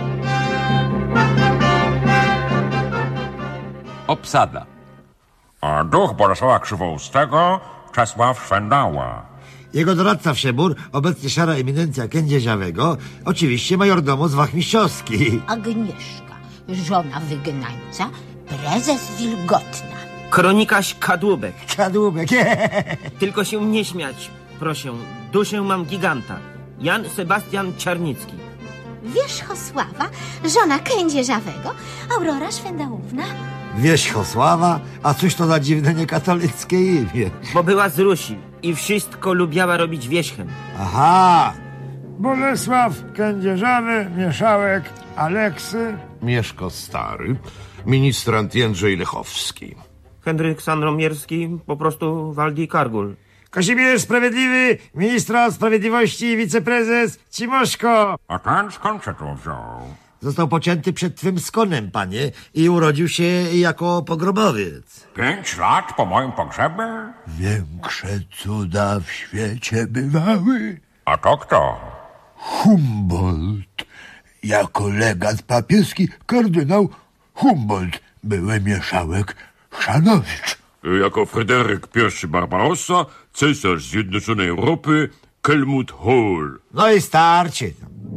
Obsada. A duch Bolesława Krzywoustego Czesław Szwendała. Jego doradca Wszebór, obecnie szara eminencja Kędzierzawego, oczywiście majordomus wachmistrzowski. Agnieszka, żona Wygnańca, prezes Wilgotna. Kronikarz Kadłubek. Kadłubek, Tylko się nie śmiać, proszę. Duszę mam giganta. Jan Sebastian Czarnicki. Wierzchosława, żona Kędzierzawego, Aurora Szwendałówna. Wierzchosława? A cóż to za dziwne niekatolickie imię? Bo była z Rusi i wszystko lubiała robić wierzchem. Aha! Bolesław Kędzierzawy, Mieszałek Aleksy. Mieszko Stary, ministrant Jędrzej Lechowski. Henryk Sandomierski, po prostu Waldi Kargul. Kazimierz Sprawiedliwy, ministra sprawiedliwości i wiceprezes Cimoszko. A ten skąd się tu wziął? Został pocięty przed twym skonem, panie, i urodził się jako pogrobowiec. Pięć lat po moim pogrzebie? Większe cuda w świecie bywały. A to kto? Humboldt. Jako legat papieski kardynał Humboldt, były Mieszałek Chrzanowicz. Jako Fryderyk I Barbarossa, cesarz Zjednoczonej Europy, Helmut Kohl. No i starczy.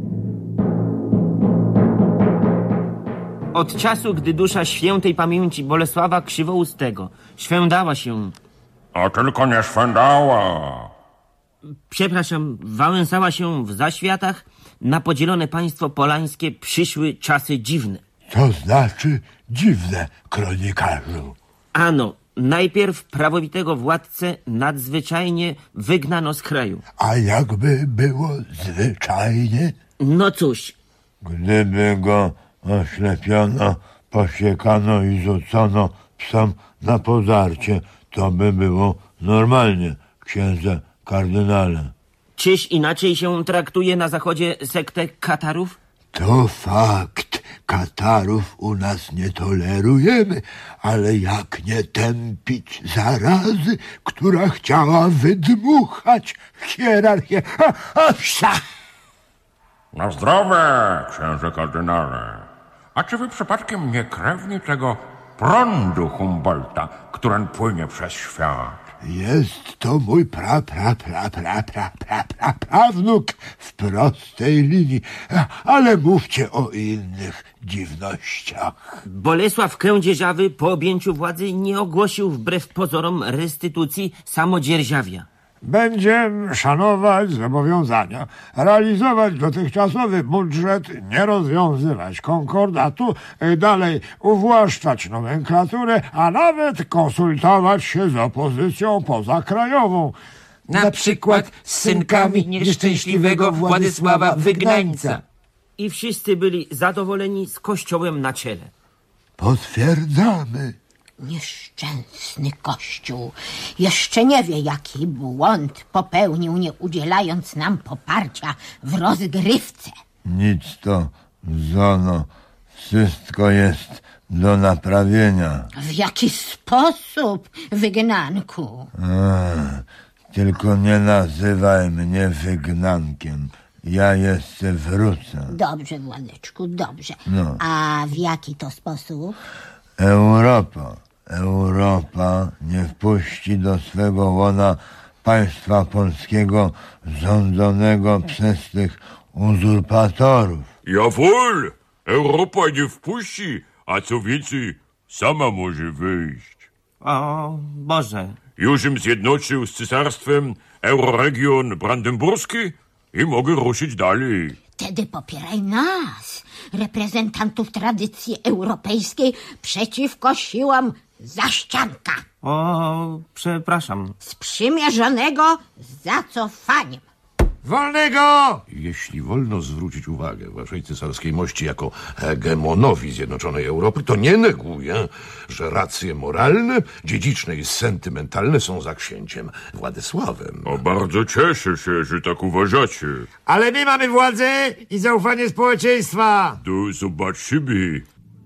Od czasu, gdy dusza świętej pamięci Bolesława Krzywoustego świędała się A tylko nie szwendała. Przepraszam, wałęsała się w zaświatach. Na podzielone państwo polańskie przyszły czasy dziwne. Co znaczy dziwne, kronikarzu? Ano, najpierw prawowitego władcę nadzwyczajnie wygnano z kraju. A jakby było zwyczajnie? No cóż. Gdyby go oślepiono, posiekano i rzucono psom na pożarcie, to by było normalnie, księże kardynale. Czyż inaczej się traktuje na zachodzie sektę Katarów? To fakt. Katarów u nas nie tolerujemy, ale jak nie tępić zarazy, która chciała wydmuchać hierarchię. A, a, psa! Na zdrowie, księże kardynale. A czy wy przypadkiem nie krewni tego prądu Humboldta, który płynie przez świat? Jest to mój pra, pra, pra, pra, pra, pra, pra, prawnuk w prostej linii, ale mówcie o innych dziwnościach. Bolesław Kędzierzawy po objęciu władzy nie ogłosił wbrew pozorom restytucji samodzierżawia. Będzie szanować zobowiązania, realizować dotychczasowy budżet, nie rozwiązywać konkordatu, dalej uwłaszczać nomenklaturę, a nawet konsultować się z opozycją pozakrajową. Na przykład z synkami nieszczęśliwego Władysława Wygnańca. I wszyscy byli zadowoleni z kościołem na czele. Potwierdzamy. Nieszczęsny Kościół jeszcze nie wie, jaki błąd popełnił, nie udzielając nam poparcia w rozgrywce. Nic to, żono, wszystko jest do naprawienia. W jaki sposób, wygnanku? A, tylko nie nazywaj mnie wygnankiem. Ja jeszcze wrócę. Dobrze, Władeczku, dobrze. No. A w jaki to sposób? Europa, Europa nie wpuści do swego łona państwa polskiego rządzonego przez tych uzurpatorów. Jawohl, Europa nie wpuści, a co więcej, sama może wyjść. O Boże. Już im zjednoczył z cesarstwem euroregion brandenburski i mogę ruszyć dalej. Wtedy popieraj nas, reprezentantów tradycji europejskiej, przeciwko siłom zaścianka. O, przepraszam. Sprzymierzonego z zacofaniem. Wolnego! Jeśli wolno zwrócić uwagę waszej cesarskiej mości jako hegemonowi Zjednoczonej Europy, to nie neguję, że racje moralne, dziedziczne i sentymentalne są za księciem Władysławem. O, bardzo cieszę się, że tak uważacie. Ale my mamy władzę i zaufanie społeczeństwa. Do zobaczymy.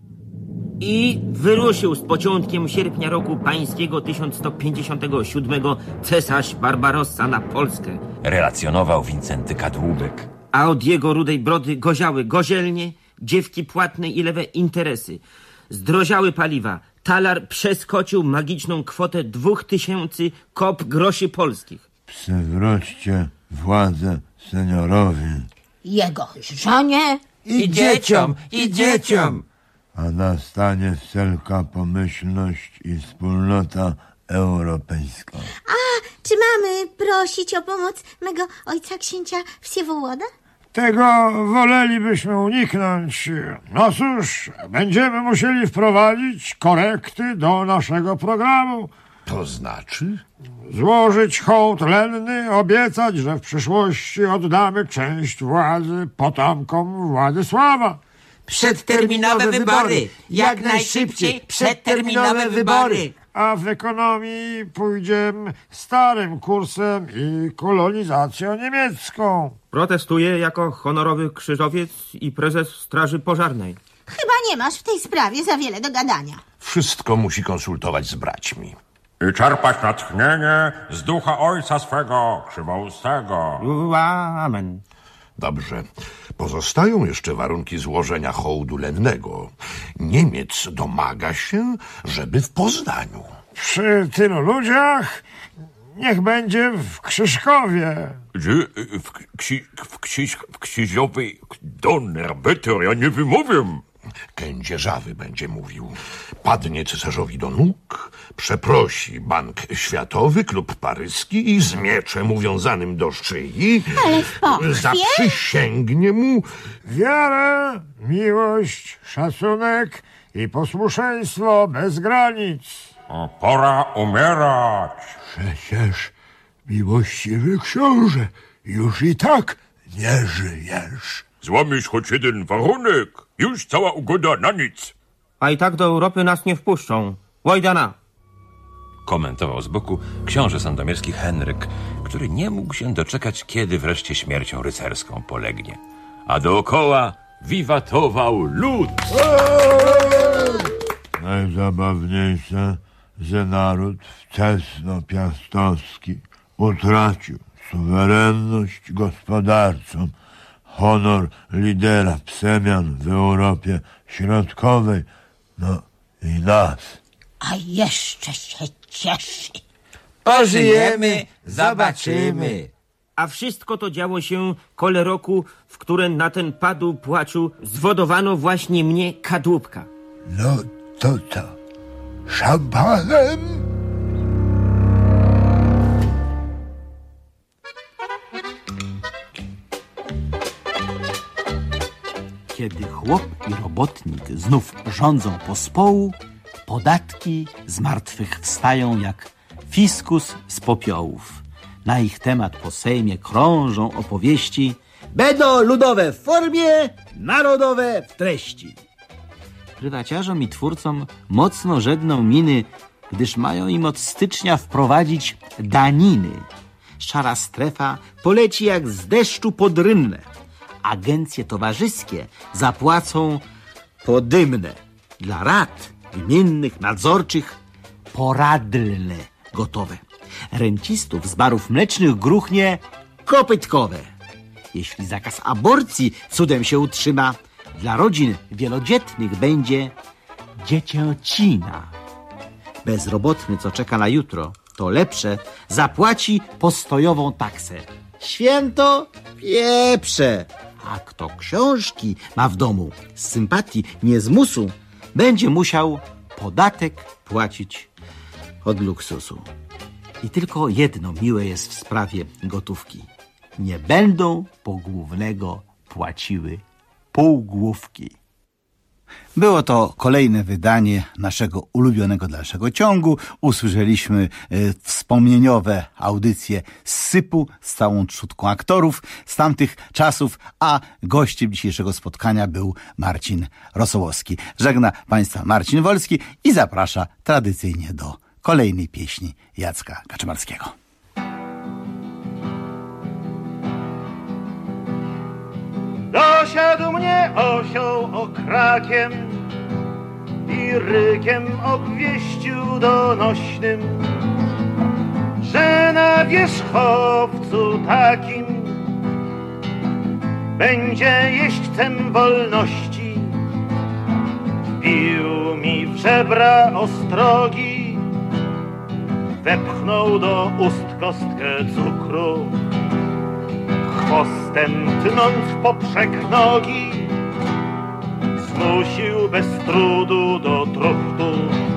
I wyruszył z początkiem sierpnia roku pańskiego tysiąc sto pięćdziesiątego siódmego cesarz Barbarossa na Polskę. Relacjonował Wincenty Kadłubek. A od jego rudej brody goziały gozielnie, dziewki płatne i lewe interesy. Zdroziały paliwa. Talar przeskoczył magiczną kwotę dwóch tysięcy kop groszy polskich. Przywróćcie władzę seniorowi. Jego żonie i dzieciom, i dzieciom. A nastanie wszelka pomyślność i wspólnota europejska. A czy mamy prosić o pomoc mego ojca księcia Wsiewołoda? Tego wolelibyśmy uniknąć. No cóż, będziemy musieli wprowadzić korekty do naszego programu. To znaczy? Złożyć hołd lenny, obiecać, że w przyszłości oddamy część władzy potomkom Władysława. Przedterminowe wybory! Jak najszybciej przedterminowe wybory! A w ekonomii pójdziemy starym kursem i kolonizacją niemiecką. Protestuję jako honorowy krzyżowiec i prezes Straży Pożarnej. Chyba nie masz w tej sprawie za wiele do gadania. Wszystko musi konsultować z braćmi. I czerpać natchnienie z ducha ojca swego, krzywoustego. Amen. Dobrze. Pozostają jeszcze warunki złożenia hołdu lennego. Niemiec domaga się, żeby w Poznaniu. Przy tylu ludziach niech będzie w Krzyżkowie. Gdzie? W, Krzy, w, Krzyż, w Krzyżowej Donnerwetter, ja nie wymówię. kędzierzawy będzie mówił. Padnie cesarzowi do nóg, przeprosi Bank Światowy, klub paryski i z mieczem uwiązanym do szyi Ale w Polsce? zaprzysięgnie mu wiarę, miłość, szacunek i posłuszeństwo bez granic. O, pora umierać. Przecież, miłościwy książę, już i tak nie żyjesz. Złamiesz choć jeden warunek, już cała ugoda na nic. A i tak do Europy nas nie wpuszczą. Łojdana! Komentował z boku książę sandomierski Henryk, który nie mógł się doczekać, kiedy wreszcie śmiercią rycerską polegnie. A dookoła wiwatował lud. Najzabawniejsze, że naród wczesnopiastowski utracił suwerenność gospodarczą, honor lidera przemian w Europie Środkowej, no i nas. A jeszcze się cieszy. Pożyjemy, zobaczymy. A wszystko to działo się kole roku, w które na ten padł płaczu zwodowano właśnie mnie kadłubka. No to co? Szampanem? Kiedy chłop i robotnik znów rządzą pospołu, podatki z martwych wstają jak fiskus z popiołów. Na ich temat po Sejmie krążą opowieści. Będą ludowe w formie, narodowe w treści. Prywaciarzom i twórcom mocno żedną miny, gdyż mają im od stycznia wprowadzić daniny. Szara strefa poleci jak z deszczu pod rynnę. Agencje towarzyskie zapłacą podymne. Dla rad gminnych, nadzorczych poradlne gotowe. Rencistów z barów mlecznych gruchnie kopytkowe. Jeśli zakaz aborcji cudem się utrzyma, dla rodzin wielodzietnych będzie dziecięcina. Bezrobotny, co czeka na jutro, to lepsze, zapłaci postojową taksę. Święto pieprze. A kto książki ma w domu z sympatii, nie z musu, będzie musiał podatek płacić od luksusu. I tylko jedno miłe jest w sprawie gotówki. Nie będą pogłównego płaciły półgłówki. Było to kolejne wydanie naszego ulubionego dalszego ciągu. Usłyszeliśmy y, wspomnieniowe audycje z Sypu z całą trzutką aktorów z tamtych czasów, a gościem dzisiejszego spotkania był Marcin Rosołowski. Żegna Państwa Marcin Wolski i zaprasza tradycyjnie do kolejnej pieśni Jacka Kaczmarskiego. Dosiadł mnie osioł okrakiem i rykiem obwieścił donośnym, że na wierzchowcu takim będzie jeźdźcem wolności. Wbił mi w żebra ostrogi, wepchnął do ust kostkę cukru, chwostem tnąc poprzek nogi, zmusił bez trudu do truchtu.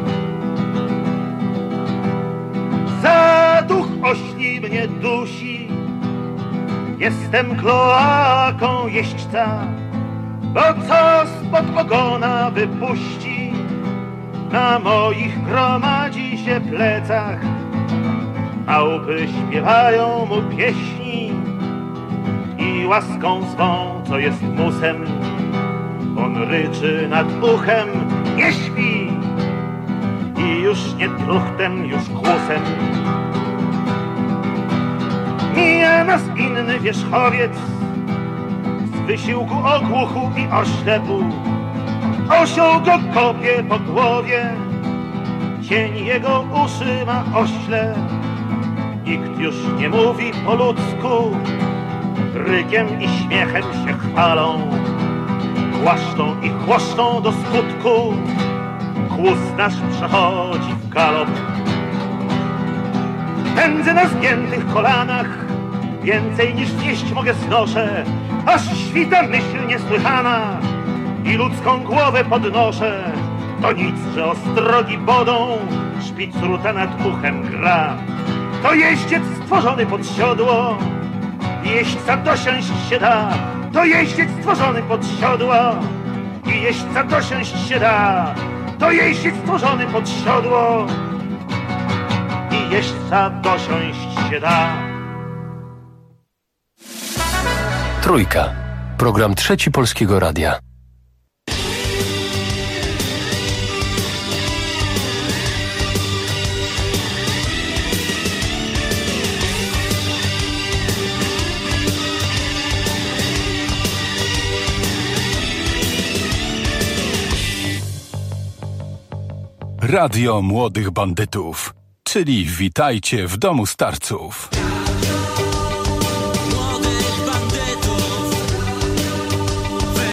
Zaduch ośli mnie dusi, jestem kloaką jeźdźca, bo co spod ogona wypuści, na moich gromadzi się plecach. Małpy śpiewają mu pieśni i łaską swą, co jest musem, on ryczy nad uchem, nie śpi i już nie truchtem, już kłusem. Mija nas inny wierzchowiec z wysiłku ogłuchu i oślepu. Osioł go kopie po głowie, cień jego uszy ma ośle. Nikt już nie mówi po ludzku, rykiem i śmiechem się chwalą, głaszczą i chłoszczą do skutku. Kłus nasz przechodzi w galop. Pędzę na zgiętych kolanach, więcej niż zjeść mogę znoszę, aż świta myśl niesłychana. i ludzką głowę podnoszę. To nic, że ostrogi bodą, szpic ruta nad uchem gra. To jeździec stworzony pod siodło, jeźdźca dosiąść się da. To jeździec stworzony pod siodło i jeźdźca dosiąść się da. To jeździec stworzony pod siodło i jeźdźca dosiąść się da. Trójka. Program Trzeci Polskiego Radia. Radio Młodych Bandytów, czyli Witajcie w Domu Starców.